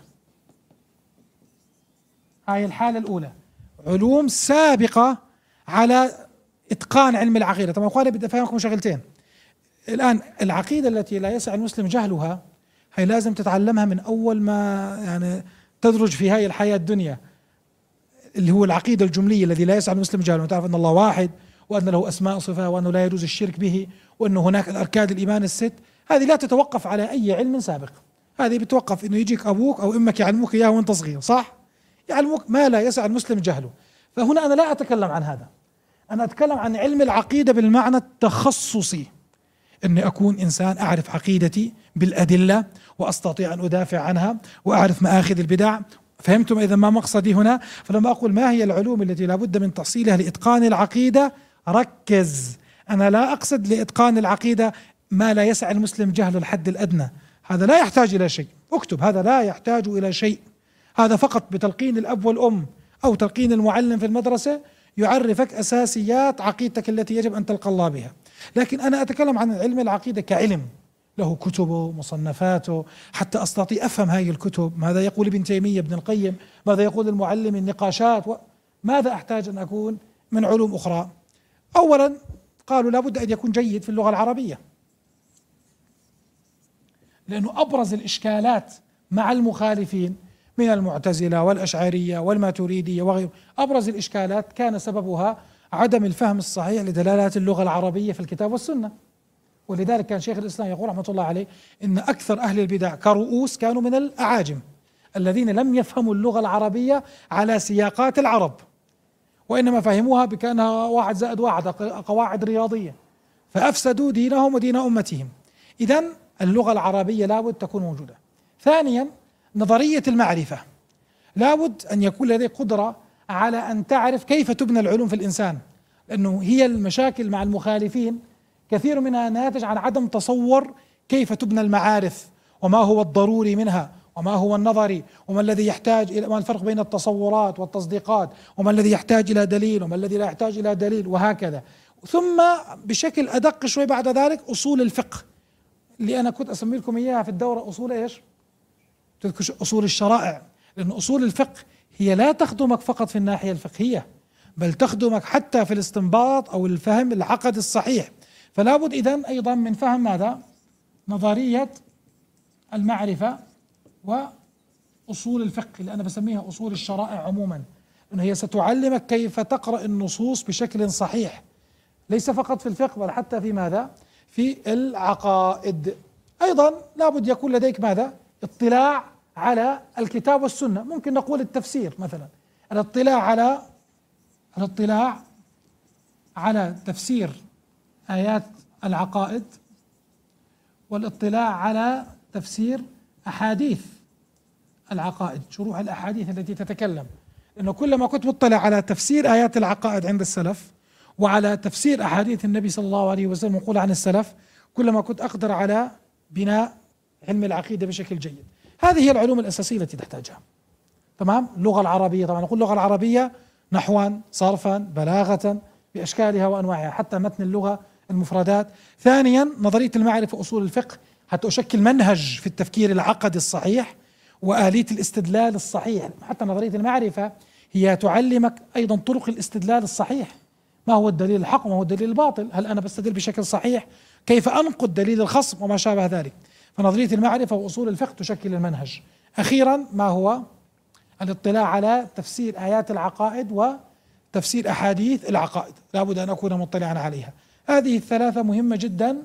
Speaker 3: هاي الحالة الأولى، علوم سابقة على إتقان علم العقيدة. طبعا أخواني بدي أفهمكم شغلتين الآن. العقيدة التي لا يسع المسلم جهلها هي لازم تتعلمها من أول ما يعني تدرج في هاي الحياة الدنيا، اللي هو العقيدة الجملية الذي لا يسع المسلم جهله. تعرف أن الله واحد، وأن له أسماء صفة، وأنه لا يجوز الشرك به، وأنه هناك الأركان الإيمان الست. هذه لا تتوقف على أي علم سابق، هذه بتوقف أنه يجيك أبوك أو أمك يعلموك إياه وأنت صغير، صح؟ يعلموك ما لا يسع المسلم جهله. فهنا أنا لا أتكلم عن هذا، أنا أتكلم عن علم العقيدة بالمعنى التخصصي، أني أكون إنسان أعرف عقيدتي بالأدلة وأستطيع أن أدافع عنها وأعرف مآخذ البدع. فهمتم إذا ما مقصدي هنا؟ فلما أقول ما هي العلوم التي لا بد من تحصيلها لإتقان العقيدة، ركز، أنا لا أقصد لإتقان العقيدة ما لا يسع المسلم جهل الحد الأدنى، هذا لا يحتاج إلى شيء، اكتب هذا لا يحتاج إلى شيء، هذا فقط بتلقين الأب والأم أو تلقين المعلم في المدرسة يعرفك أساسيات عقيدتك التي يجب أن تلقى الله بها. لكن أنا أتكلم عن علم العقيدة كعلم له كتبه مصنفاته، حتى أستطيع أفهم هذه الكتب، ماذا يقول ابن تيمية ابن القيم، ماذا يقول المعلم، النقاشات، و... ماذا أحتاج أن أكون من علوم أخرى؟ أولا قالوا لابد أن يكون جيد في اللغة العربية، لأنه أبرز الإشكالات مع المخالفين من المعتزلة والأشعرية والماتريدية وغيره، أبرز الإشكالات كان سببها عدم الفهم الصحيح لدلالات اللغة العربية في الكتاب والسنة. ولذلك كان شيخ الإسلام يقول رحمة الله عليه إن أكثر أهل البدع كرؤوس كانوا من الأعاجم الذين لم يفهموا اللغة العربية على سياقات العرب، وإنما فهموها بكأنها واحد زائد واحد قواعد رياضية، فأفسدوا دينهم ودين أمتهم. إذن اللغة العربية لابد تكون موجودة. ثانيا نظرية المعرفة، لابد أن يكون لديك قدرة على أن تعرف كيف تبنى العلوم في الإنسان، لأنه هي المشاكل مع المخالفين كثير منها ناتج عن عدم تصور كيف تبنى المعارف، وما هو الضروري منها، وما هو النظري، وما الذي يحتاج إلى، ما الفرق بين التصورات والتصديقات، وما الذي يحتاج إلى دليل وما الذي لا يحتاج إلى دليل، وهكذا. ثم بشكل أدق شوي بعد ذلك أصول الفقه اللي أنا كنت أسمي لكم إياها في الدورة أصول إيش؟ أصول الشرائع، لأن أصول الفقه هي لا تخدمك فقط في الناحية الفقهية، بل تخدمك حتى في الاستنباط أو الفهم العقد الصحيح. فلا بد إذن أيضا من فهم ماذا؟ نظرية المعرفة وأصول الفقه اللي أنا بسميها أصول الشرائع عموما، أن هي ستعلمك كيف تقرأ النصوص بشكل صحيح. ليس فقط في الفقه بل حتى في ماذا؟ في العقائد. أيضا لابد يكون لديك ماذا؟ اطلاع على الكتاب والسنة. ممكن نقول التفسير مثلا، الاطلاع على الاطلاع على تفسير آيات العقائد، والاطلاع على تفسير أحاديث العقائد، شروح الأحاديث التي تتكلم. لأنه كلما كنت مطلع على تفسير آيات العقائد عند السلف وعلى تفسير أحاديث النبي صلى الله عليه وسلم وقول عن السلف، كلما كنت أقدر على بناء علم العقيدة بشكل جيد. هذه هي العلوم الأساسية التي تحتاجها. تمام. اللغة العربية، طبعا نقول اللغة العربية نحوا، صرفا، بلاغة، بأشكالها وأنواعها، حتى متن اللغة، المفردات. ثانيا نظرية المعرفة، أصول الفقه، حتى أشكل منهج في التفكير العقدي الصحيح وآلية الاستدلال الصحيح. حتى نظرية المعرفة هي تعلمك أيضا طرق الاستدلال الصحيح، ما هو الدليل الحق وما هو الدليل الباطل، هل أنا بستدل بشكل صحيح، كيف أنقد دليل الخصم وما شابه ذلك. فنظرية المعرفة وأصول الفقه تشكل المنهج. أخيرا ما هو؟ الاطلاع على تفسير آيات العقائد وتفسير أحاديث العقائد، لابد أن أكون مطلعا عليها. هذه الثلاثة مهمة جدا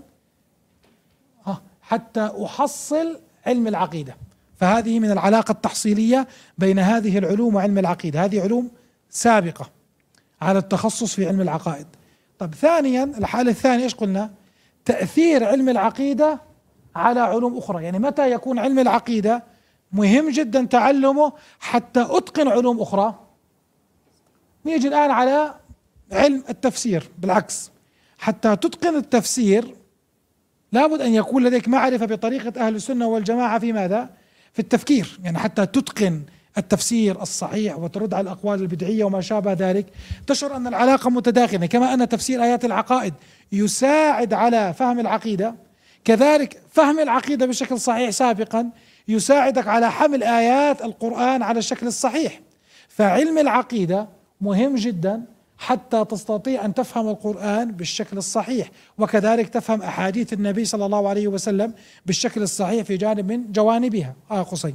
Speaker 3: حتى أحصل علم العقيدة. فهذه من العلاقة التحصيلية بين هذه العلوم وعلم العقيدة، هذه علوم سابقة على التخصص في علم العقائد. طب ثانيا، الحالة الثانية ايش قلنا؟ تأثير علم العقيدة على علوم أخرى. يعني متى يكون علم العقيدة مهم جدا تعلمه حتى أتقن علوم أخرى؟ نيجي الآن على علم التفسير. بالعكس، حتى تتقن التفسير لابد أن يكون لديك معرفة بطريقة أهل السنة والجماعة في ماذا؟ في التفكير. يعني حتى تتقن التفسير الصحيح وترد على الأقوال البدعية وما شابه ذلك، تشعر أن العلاقة متداخلة. كما أن تفسير آيات العقائد يساعد على فهم العقيدة، كذلك فهم العقيدة بشكل صحيح سابقا يساعدك على حمل آيات القرآن على الشكل الصحيح. فعلم العقيدة مهم جدا حتى تستطيع أن تفهم القرآن بالشكل الصحيح، وكذلك تفهم أحاديث النبي صلى الله عليه وسلم بالشكل الصحيح في جانب من جوانبها. آه قصي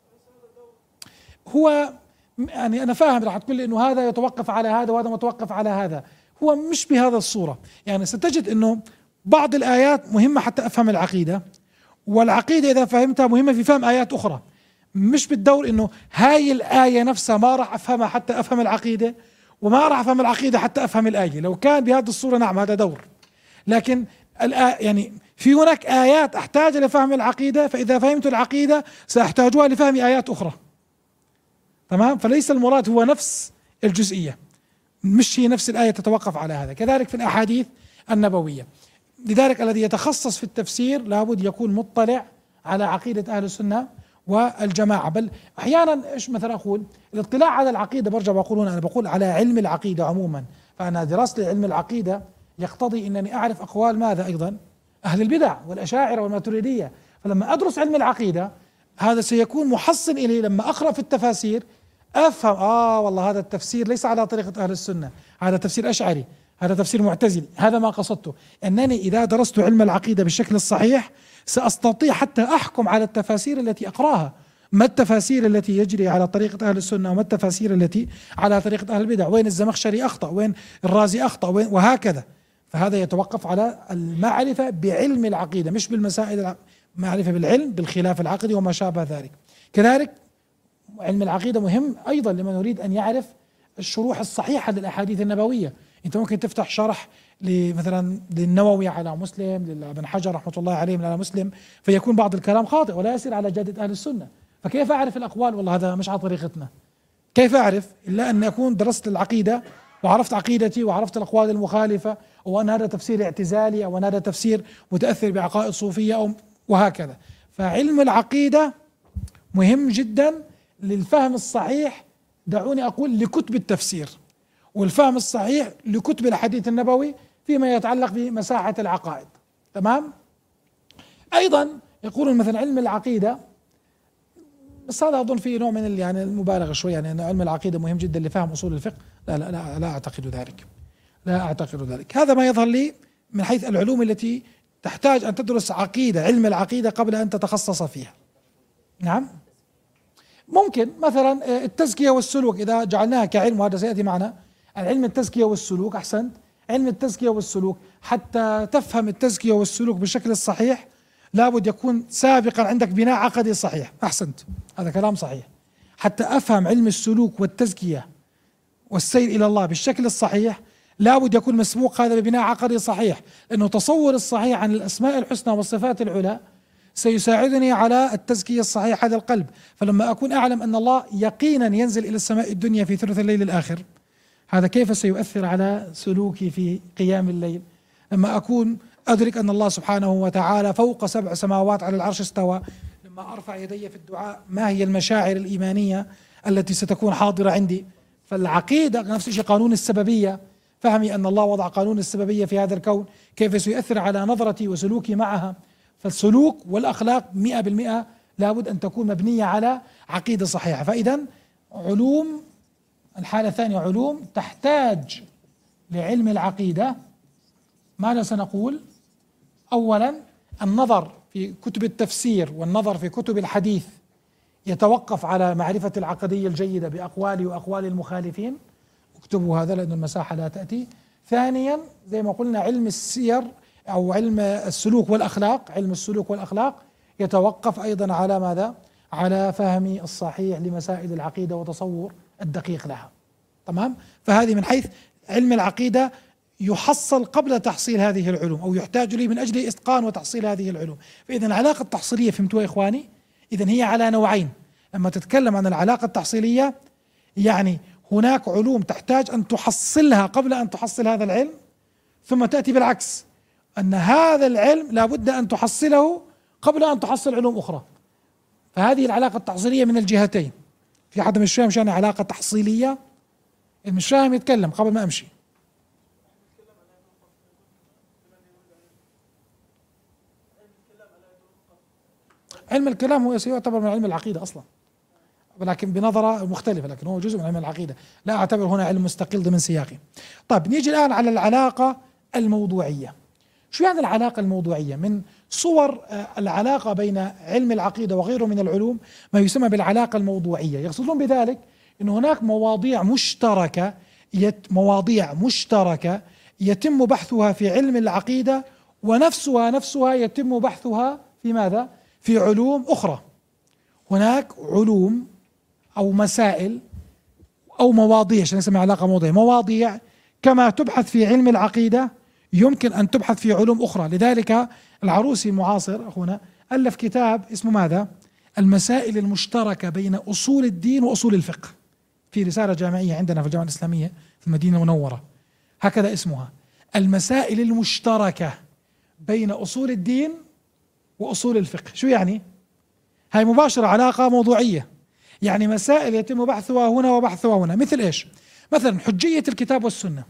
Speaker 3: هو يعني أنا فاهم راح تقول لي إنه هذا يتوقف على هذا وهذا متوقف على هذا، هو مش بهذا الصورة. يعني ستجد إنه بعض الآيات مهمة حتى أفهم العقيدة، والعقيدة إذا فهمتها مهمة في فهم آيات أخرى. مش بالدور إنه هاي الآية نفسها ما راح أفهمها حتى أفهم العقيدة، وما راح أفهم العقيدة حتى أفهم الآية. لو كان بهذه الصورة نعم هذا دور، لكن يعني في هناك آيات أحتاج لفهم العقيدة، فإذا فهمت العقيدة سأحتاجها لفهم آيات أخرى. تمام. فليس المراد هو نفس الجزئية، مش هي نفس الآية تتوقف على هذا. كذلك في الأحاديث النبوية. لذلك الذي يتخصص في التفسير لابد يكون مطلع على عقيدة أهل السنة والجماعة. بل أحيانا إيش مثلا أقول الاطلاع على العقيدة، برجع بقول هنا أنا بقول على علم العقيدة عموما. فأنا دراستي علم العقيدة يقتضي أنني أعرف أقوال ماذا أيضا؟ أهل البدع والأشاعرة والماتريدية. فلما أدرس علم العقيدة هذا سيكون محصن إلي لما أقرأ في التفاسير أفهم آه والله هذا التفسير ليس على طريقة أهل السنة، هذا تفسير أشعري، هذا تفسير معتزلي. هذا ما قصدته، أنني إذا درست علم العقيدة بالشكل الصحيح سأستطيع حتى أحكم على التفاسير التي أقرأها، ما التفاسير التي يجري على طريقة أهل السنة وما التفاسير التي على طريقة أهل البدع، وين الزمخشري أخطأ، وين الرازي أخطأ، وين وهكذا. فهذا يتوقف على المعرفة بعلم العقيدة مش بالمسائل، معرفة بالعلم بالخلاف العقدي وما شابه ذلك. كذلك علم العقيدة مهم أيضا لمن يريد أن يعرف الشروح الصحيحة للأحاديث النبوية. أنت ممكن تفتح شرح مثلا للنووي على مسلم، لابن حجر رحمة الله عليه على مسلم، فيكون بعض الكلام خاطئ ولا يسير على جادة أهل السنة. فكيف أعرف الأقوال؟ والله هذا مش على طريقتنا. كيف أعرف؟ إلا أن أكون درست العقيدة وعرفت عقيدتي وعرفت الأقوال المخالفة، أو أن هذا تفسير اعتزالي، أو أن هذا تفسير متأثر بعقائد صوفية، أو وهكذا. فعلم العقيدة مهم جدا للفهم الصحيح، دعوني أقول لكتب التفسير، والفهم الصحيح لكتب الحديث النبوي فيما يتعلق بمساحة العقائد. تمام. أيضا يقولون مثلا علم العقيدة، بس هذا أظن فيه نوع من يعني المبالغة شوي، يعني أن علم العقيدة مهم جدا لفهم أصول الفقه. لا لا لا, لا أعتقد ذلك، لا أعتقد ذلك. هذا ما يظهر لي من حيث العلوم التي تحتاج أن تدرس عقيدة، علم العقيدة قبل أن تتخصص فيها. نعم. ممكن مثلا التزكية والسلوك إذا جعلناها كعلم، وهذا سيأتي معنا، العلم التزكية والسلوك أحسنت، علم التزكية والسلوك حتى تفهم التزكية والسلوك بالشكل الصحيح لابد يكون سابقا عندك بناء عقدي صحيح. أحسنت، هذا كلام صحيح. حتى أفهم علم السلوك والتزكية والسير إلى الله بالشكل الصحيح لابد يكون مسبوق هذا ببناء عقدي صحيح، لأنه تصور الصحيح عن الأسماء الحسنى والصفات العلى سيساعدني على التزكية الصحيحة هذا القلب. فلما أكون أعلم أن الله يقينا ينزل إلى السماء الدنيا في ثلث الليل الآخر، هذا كيف سيؤثر على سلوكي في قيام الليل؟ لما أكون أدرك أن الله سبحانه وتعالى فوق سبع سماوات على العرش استوى، لما أرفع يدي في الدعاء ما هي المشاعر الإيمانية التي ستكون حاضرة عندي؟ فالعقيدة نفس الشيء، قانون السببية، فهمي أن الله وضع قانون السببية في هذا الكون كيف سيؤثر على نظرتي وسلوكي معها. فالسلوك والأخلاق مئة بالمئة لابد أن تكون مبنية على عقيدة صحيحة. فإذا علوم الحالة الثانية علوم تحتاج لعلم العقيدة. ماذا سنقول؟ أولا النظر في كتب التفسير والنظر في كتب الحديث يتوقف على معرفة العقدية الجيدة بأقوال وأقوال المخالفين، اكتبوا هذا لأن المساحة لا تأتي. ثانيا زي ما قلنا علم السير أو علم السلوك والأخلاق، علم السلوك والأخلاق يتوقف أيضا على ماذا؟ على فهمي الصحيح لمسائل العقيدة وتصور الدقيق لها. تمام؟ فهذه من حيث علم العقيدة يحصل قبل تحصيل هذه العلوم، أو يحتاج لي من أجل إتقان وتحصيل هذه العلوم. فإذا العلاقة التحصيلية، فهمتوا يا إخواني؟ إذا هي على نوعين. لما تتكلم عن العلاقة التحصيلية يعني هناك علوم تحتاج أن تحصلها قبل أن تحصل هذا العلم، ثم تأتي بالعكس أن هذا العلم لابد أن تحصله قبل أن تحصل علوم أخرى. فهذه العلاقة التحصيلية من الجهتين. في حد مش فاهم شو يعني علاقة تحصيلية؟ مش فاهم يتكلم قبل ما أمشي. علم الكلام هو يعتبر من علم العقيدة أصلا، ولكن بنظرة مختلفة، لكن هو جزء من علم العقيدة، لا أعتبر هنا علم مستقل ضمن سياقه. طيب نيجي الآن على العلاقة الموضوعية. شو يعني العلاقة الموضوعية؟ من صور العلاقة بين علم العقيدة وغيره من العلوم ما يسمى بالعلاقة الموضوعية. يقصدون بذلك أن هناك مواضيع مشتركة يت مواضيع مشتركة يتم بحثها في علم العقيدة، ونفسها نفسها يتم بحثها في ماذا؟ في علوم أخرى. هناك علوم أو مسائل أو مواضيع، عشان نسميها علاقة موضوعية، مواضيع كما تبحث في علم العقيدة يمكن أن تبحث في علوم أخرى. لذلك العروسي المعاصر أخونا ألف كتاب اسمه ماذا؟ المسائل المشتركة بين أصول الدين وأصول الفقه، في رسالة جامعية عندنا في الجامعة الإسلامية في المدينة المنورة، هكذا اسمها، المسائل المشتركة بين أصول الدين وأصول الفقه. شو يعني؟ هاي مباشرة علاقة موضوعية، يعني مسائل يتم بحثها هنا وبحثها هنا. مثل إيش؟ مثلا حجية الكتاب والسنة،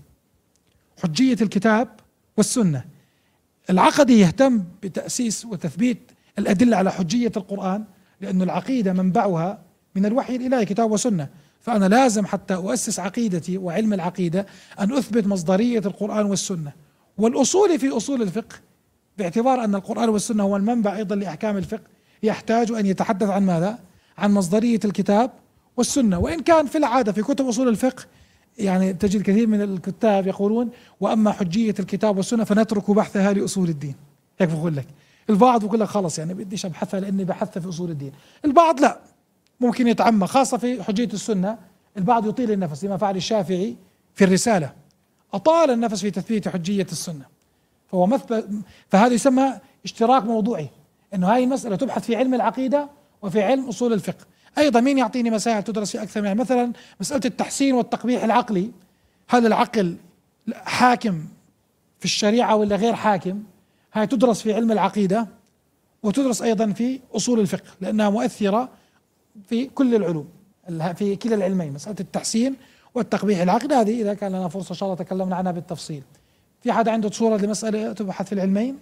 Speaker 3: حجية الكتاب والسنة. العقدي يهتم بتأسيس وتثبيت الأدلة على حجية القرآن، لأن العقيدة منبعها من الوحي الإلهي كتاب وسنة. فأنا لازم حتى أؤسس عقيدتي وعلم العقيدة أن أثبت مصدرية القرآن والسنة. والأصول في أصول الفقه باعتبار أن القرآن والسنة هو المنبع أيضا لأحكام الفقه يحتاج أن يتحدث عن ماذا؟ عن مصدرية الكتاب والسنة. وإن كان في العادة في كتب أصول الفقه يعني تجد كثير من الكتاب يقولون وأما حجية الكتاب والسنة فنترك بحثها لأصول الدين. هيك بقول لك البعض بقول لك خلص يعني بديش أبحثها لأني بحثها في أصول الدين. البعض لا، ممكن يتعمق خاصة في حجية السنة. البعض يطيل النفس لما فعل الشافعي في الرسالة، أطال النفس في تثبيت حجية السنة. فهو مثبت، فهذا يسمى اشتراك موضوعي، انه هاي المسألة تبحث في علم العقيدة وفي علم اصول الفقه. ايضا مين يعطيني مسائل تدرس في اكثر من، مثلا مسألة التحسين والتقبيح العقلي، هل العقل حاكم في الشريعة ولا غير حاكم؟ هاي تدرس في علم العقيدة وتدرس ايضا في اصول الفقه، لانها مؤثرة في كل العلوم في كلا العلمين، مسألة التحسين والتقبيح العقلي. هذه اذا كان لنا فرصة ان شاء الله تكلمنا عنها بالتفصيل. في حدا عنده صورة لمسألة تبحث في العلمين؟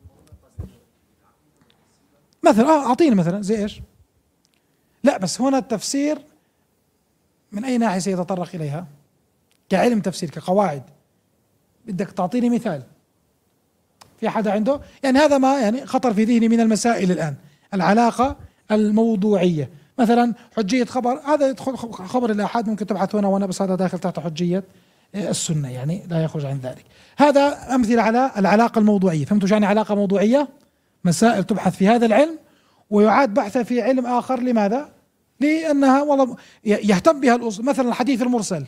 Speaker 3: مثلا اه اعطيني مثلا زي ايش؟ لا بس هنا التفسير من اي ناحية سيتطرق اليها؟ كعلم تفسير كقواعد، بدك تعطيني مثال. في حدا عنده؟ يعني هذا ما يعني خطر في ذهني من المسائل الآن، العلاقة الموضوعية. مثلا حجية خبر، هذا يدخل خبر الآحاد ممكن تبحث هنا وهنا، بس هذا داخل تحت حجية السنة، يعني لا يخرج عن ذلك. هذا أمثلة على العلاقة الموضوعية. فهمتوا شو يعني علاقة موضوعية؟ مسائل تبحث في هذا العلم ويعاد بحثها في علم آخر. لماذا؟ لأنها والله يهتم بها الأصول. مثلا الحديث المرسل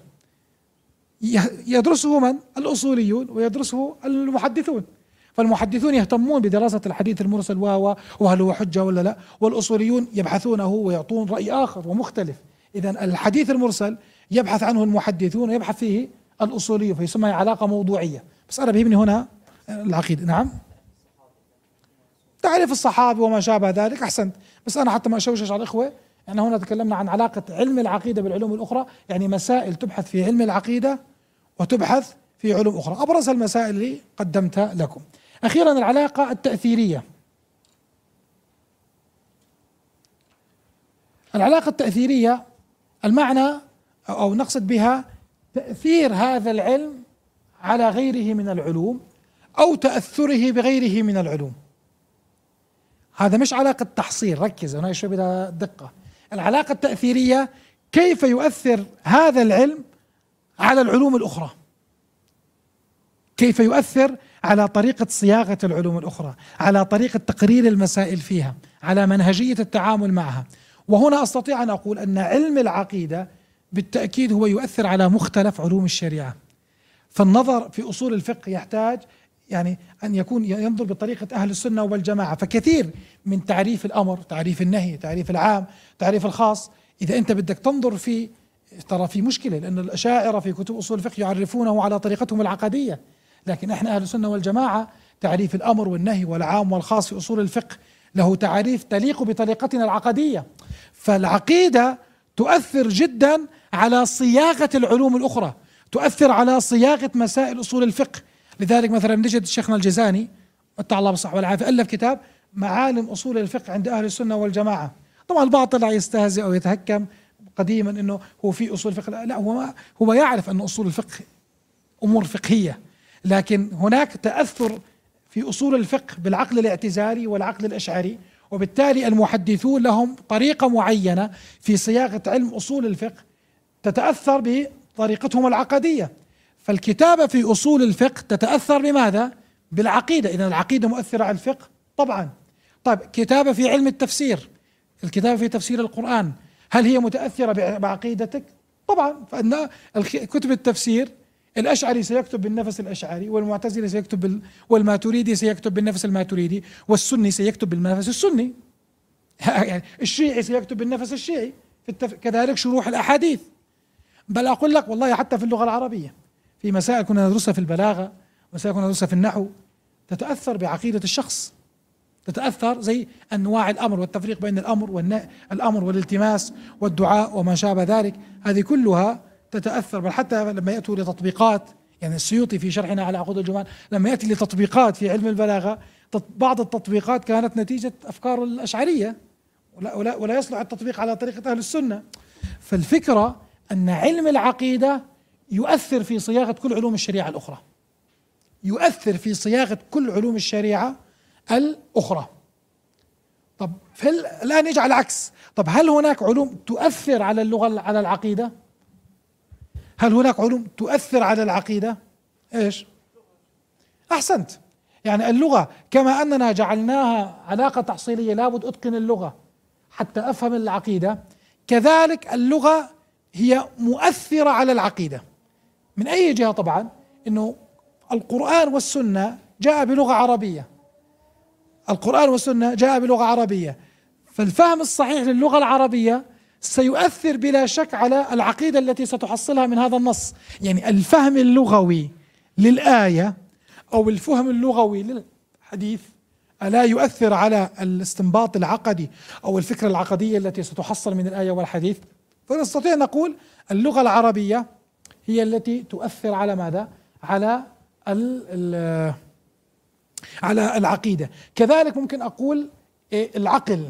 Speaker 3: يدرسه من؟ الأصوليون ويدرسه المحدثون. فالمحدثون يهتمون بدراسة الحديث المرسل وهل هو حجة ولا لا، والأصوليون يبحثونه ويعطون رأي آخر ومختلف. إذن الحديث المرسل يبحث عنه المحدثون ويبحث فيه الأصوليون، فيسمى علاقة موضوعية. بس أنا بيهمني هنا العقيدة. نعم، تعريف الصحابة وما شابه ذلك. أحسنت. بس أنا حتى ما أشوشش على الإخوة، يعني هنا تكلمنا عن علاقة علم العقيدة بالعلوم الأخرى، يعني مسائل تبحث في علم العقيدة وتبحث في علوم أخرى. أبرز المسائل اللي قدمتها لكم. أخيرا العلاقة التأثيرية. العلاقة التأثيرية المعنى أو نقصد بها تأثير هذا العلم على غيره من العلوم أو تأثره بغيره من العلوم. هذا مش علاقة تحصيل، ركز هنا شوي بدها دقة. العلاقة التأثيرية كيف يؤثر هذا العلم على العلوم الأخرى، كيف يؤثر على طريقة صياغة العلوم الأخرى، على طريقة تقرير المسائل فيها، على منهجية التعامل معها. وهنا أستطيع أن أقول أن علم العقيدة بالتأكيد هو يؤثر على مختلف علوم الشريعة. فالنظر في أصول الفقه يحتاج يعني أن يكون ينظر بطريقة أهل السنة والجماعة. فكثير من تعريف الأمر، تعريف النهي، تعريف العام، تعريف الخاص، إذا أنت بدك تنظر في، ترى في مشكلة، لأن الأشاعرة في كتب أصول الفقه يعرفونه على طريقتهم العقدية، لكن إحنا أهل السنة والجماعة تعريف الأمر والنهي والعام والخاص في أصول الفقه له تعريف تليق بطريقتنا العقدية. فالعقيدة تؤثر جدا على صياغة العلوم الأخرى، تؤثر على صياغة مسائل أصول الفقه. لذلك مثلا نجد شيخنا الجزاني متع الله بالصحة والعافية ألف كتاب معالم أصول الفقه عند أهل السنة والجماعة. طبعا البعض طلع يستهزئ أو يتهكم قديما أنه هو في أصول الفقه، لا هو ما هو يعرف أن أصول الفقه أمور فقهية، لكن هناك تأثر في أصول الفقه بالعقل الاعتزالي والعقل الأشعري، وبالتالي المحدثون لهم طريقة معينة في صياغة علم أصول الفقه تتأثر بطريقتهم العقدية. فالكتابة في أصول الفقه تتأثر بماذا؟ بالعقيدة. إذن العقيدة مؤثرة على الفقه طبعا. طيب كتابة في علم التفسير، الكتابة في تفسير القرآن، هل هي متأثرة بعقيدتك؟ طبعا. فإن كتب التفسير الأشعري سيكتب بالنفس الأشعري، والمعتزلي سيكتب بال... والماتريدي سيكتب بالنفس الماتريدي، والسني سيكتب بالنفس السني، يعني الشيعي سيكتب بالنفس الشيعي في التف... كذلك شروح الأحاديث. بل أقول لك والله حتى في اللغة العربية في مسائل كنا ندرسها في البلاغة، مسائل كنا ندرسها في النحو، تتأثر بعقيدة الشخص، تتأثر زي أنواع الأمر والتفريق بين الأمر والن... الأمر والالتماس والدعاء وما شابه ذلك، هذه كلها تتأثر. بل حتى لما يأتوا لتطبيقات، يعني السيوطي في شرحنا على عقود الجمال لما يأتي لتطبيقات في علم البلاغة، بعض التطبيقات كانت نتيجة أفكار الأشعرية ولا, ولا, ولا يصلح التطبيق على طريقة أهل السنة. فالفكرة أن علم العقيدة يؤثر في صياغة كل علوم الشريعة الأخرى، يؤثر في صياغة كل علوم الشريعة الأخرى. طب الآن يجي على العكس، طب هل هناك علوم تؤثر على اللغة على العقيدة؟ هل هناك علوم تؤثر على العقيدة؟ ايش؟ احسنت. يعني اللغة كما اننا جعلناها علاقة تحصيلية لابد اتقن اللغة حتى افهم العقيدة، كذلك اللغة هي مؤثرة على العقيدة. من اي جهة؟ طبعا انه القرآن والسنة جاء بلغة عربية، القرآن والسنة جاء بلغة عربية، فالفهم الصحيح للغة العربية سيؤثر بلا شك على العقيدة التي ستحصلها من هذا النص. يعني الفهم اللغوي للآية أو الفهم اللغوي للحديث ألا يؤثر على الاستنباط العقدي أو الفكرة العقدية التي ستحصل من الآية والحديث؟ فنستطيع نقول اللغة العربية هي التي تؤثر على ماذا؟ على ال على العقيدة. كذلك ممكن أقول العقل،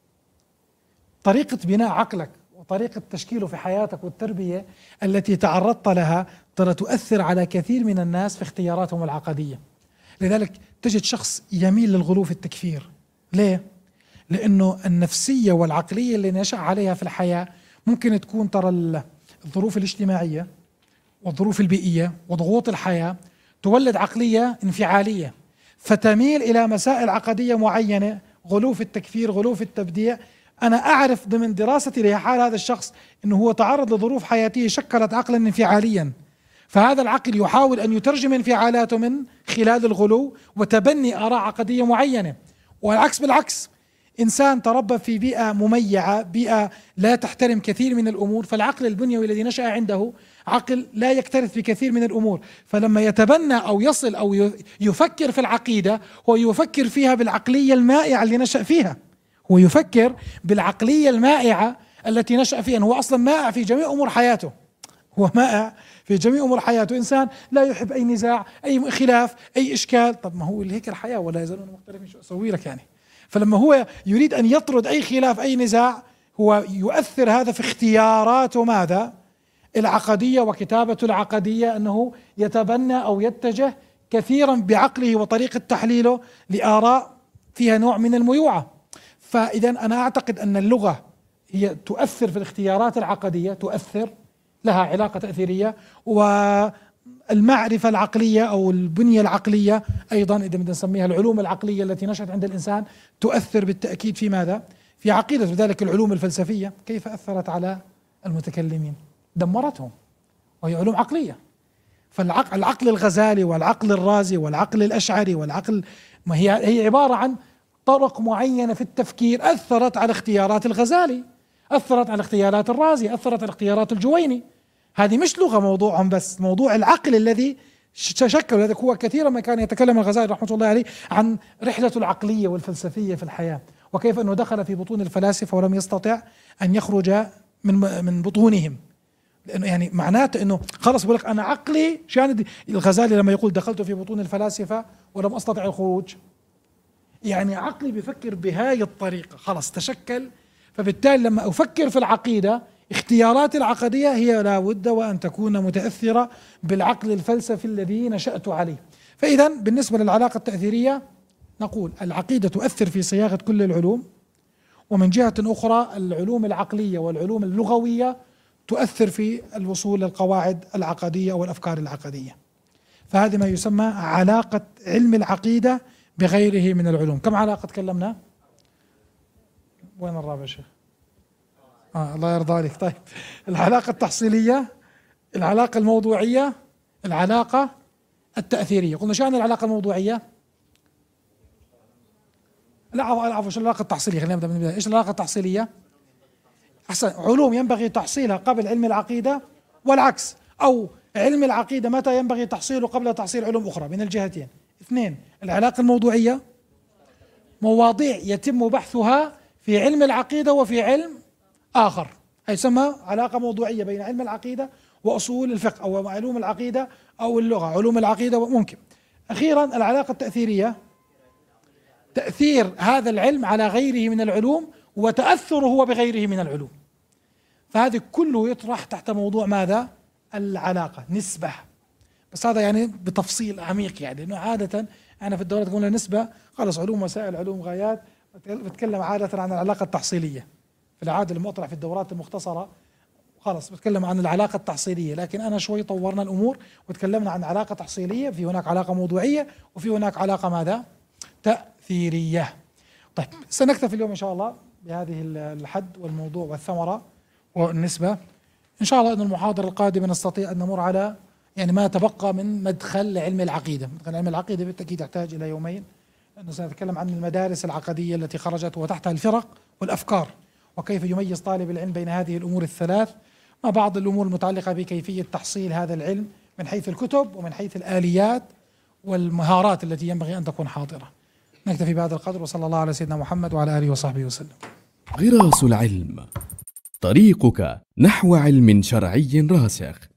Speaker 3: طريقة بناء عقلك وطريقة تشكيله في حياتك والتربية التي تعرضت لها ترى تؤثر على كثير من الناس في اختياراتهم العقدية. لذلك تجد شخص يميل للغلو في التكفير. ليه؟ لأنه النفسية والعقلية اللي نشأ عليها في الحياة ممكن تكون ترى الظروف الاجتماعية والظروف البيئية وضغوط الحياة تولد عقلية انفعالية، فتميل إلى مسائل عقدية معينة، غلو في التكفير، غلو في التبديع. أنا أعرف ضمن دراستي لحال هذا الشخص أنه هو تعرض لظروف حياتية شكلت عقلا انفعاليا، فهذا العقل يحاول أن يترجم انفعالاته من خلال الغلو وتبني آراء عقدية معينة. والعكس بالعكس، إنسان تربى في بيئة مميعة، بيئة لا تحترم كثير من الأمور، فالعقل البنيوي الذي نشأ عنده عقل لا يكترث بكثير من الأمور، فلما يتبنى أو يصل أو يفكر في العقيدة هو يفكر فيها بالعقلية المائعة اللي نشأ فيها، هو يفكر بالعقلية المائعة التي نشأ فيها. هو أصلا مائع في جميع أمور حياته، هو مائع في جميع أمور حياته، إنسان لا يحب أي نزاع، أي خلاف، أي إشكال. طب ما هو هيك الحياة، ولا يزالون مختلفين، شو أسوي لك يعني؟ فلما هو يريد أن يطرد أي خلاف، أي نزاع، هو يؤثر هذا في اختياراته ماذا؟ العقدية وكتابة العقدية، أنه يتبنى أو يتجه كثيرا بعقله وطريقة تحليله لآراء فيها نوع من الميوعة. فإذا أنا أعتقد أن اللغة هي تؤثر في الاختيارات العقدية، تؤثر، لها علاقة تأثيرية، والمعرفة العقلية أو البنية العقلية أيضا، إذا بدنا نسميها العلوم العقلية التي نشأت عند الإنسان، تؤثر بالتأكيد في ماذا؟ في عقيدة. لذلك العلوم الفلسفية كيف أثرت على المتكلمين؟ دمرتهم، وهي علوم عقلية. فالعقل الغزالي والعقل الرازي والعقل الأشعري والعقل، ما هي هي عبارة عن طرق معينة في التفكير أثرت على اختيارات الغزالي، أثرت على اختيارات الرازي، أثرت على اختيارات الجويني. هذه مش لغة موضوعهم، بس موضوع العقل الذي تشكل. لذلك هو كثيرا ما كان يتكلم الغزالي رحمة الله عليه عن رحلة العقلية والفلسفية في الحياة، وكيف أنه دخل في بطون الفلاسفة ولم يستطع أن يخرج من من بطونهم، لأنه يعني معناته أنه خلص بقول لك أنا عقلي شان. الغزالي لما يقول دخلت في بطون الفلاسفة ولم أستطع الخروج، يعني عقلي بيفكر بهاي الطريقة، خلص تشكل. فبالتالي لما أفكر في العقيدة، اختيارات العقدية هي لا بد وأن تكون متأثرة بالعقل الفلسفي الذي نشأت عليه. فإذا بالنسبة للعلاقة التأثيرية نقول العقيدة تؤثر في صياغة كل العلوم، ومن جهة أخرى العلوم العقلية والعلوم اللغوية تؤثر في الوصول للقواعد العقدية والأفكار العقدية. فهذا ما يسمى علاقة علم العقيدة بغيره من العلوم. كم علاقة تكلمنا؟ وين الرابع شيخ؟ آه الله يرضى عليك. طيب، العلاقة التحصيلية، العلاقة الموضوعية، العلاقة التأثيرية. قلنا شو يعني العلاقة الموضوعية؟ لا عفوا، شو العلاقة التحصيلية؟ خلينا نبدأ من البداية. ايش العلاقة التحصيلية؟ أحسن، علوم ينبغي تحصيلها قبل علم العقيدة، والعكس، أو علم العقيدة متى ينبغي تحصيله قبل تحصيل علوم أخرى، من الجهتين. اثنين، العلاقة الموضوعية، مواضيع يتم بحثها في علم العقيدة وفي علم آخر، هي يسمى علاقة موضوعية بين علم العقيدة وأصول الفقه، أو علوم العقيدة أو اللغة، علوم العقيدة ممكن. أخيرا العلاقة التأثيرية، تأثير هذا العلم على غيره من العلوم وتأثره هو بغيره من العلوم. فهذا كله يطرح تحت موضوع ماذا؟ العلاقة. نسبة، بس هذا يعني بتفصيل عميق، يعني انه عادة انا في الدورات قلنا نسبة، خلص علوم وسائل، علوم غايات، بتكلم عادة عن العلاقة التحصيلية في العادة لما اطرح في الدورات المختصرة، خلص بتكلم عن العلاقة التحصيلية. لكن انا شوي طورنا الامور وتكلمنا عن علاقة تحصيلية، في هناك علاقة موضوعية، وفي هناك علاقة ماذا؟ تأثيرية. طيب، سنكتفي اليوم ان شاء الله بهذه الحد والموضوع والثمرة والنسبة. إن شاء الله أن المحاضرة القادمة نستطيع أن نمر على يعني ما تبقى من مدخل علم العقيدة. مدخل علم العقيدة بالتأكيد يحتاج إلى يومين، لأنه سنتكلم عن المدارس العقدية التي خرجت وتحتها الفرق والأفكار، وكيف يميز طالب العلم بين هذه الأمور الثلاث، مع بعض الأمور المتعلقة بكيفية تحصيل هذا العلم من حيث الكتب ومن حيث الآليات والمهارات التي ينبغي أن تكون حاضرة. نكتفي بهذا القدر، وصلى الله على سيدنا محمد وعلى آله وصحبه وسلم.
Speaker 1: غراس العلم، طريقك نحو علم شرعي راسخ.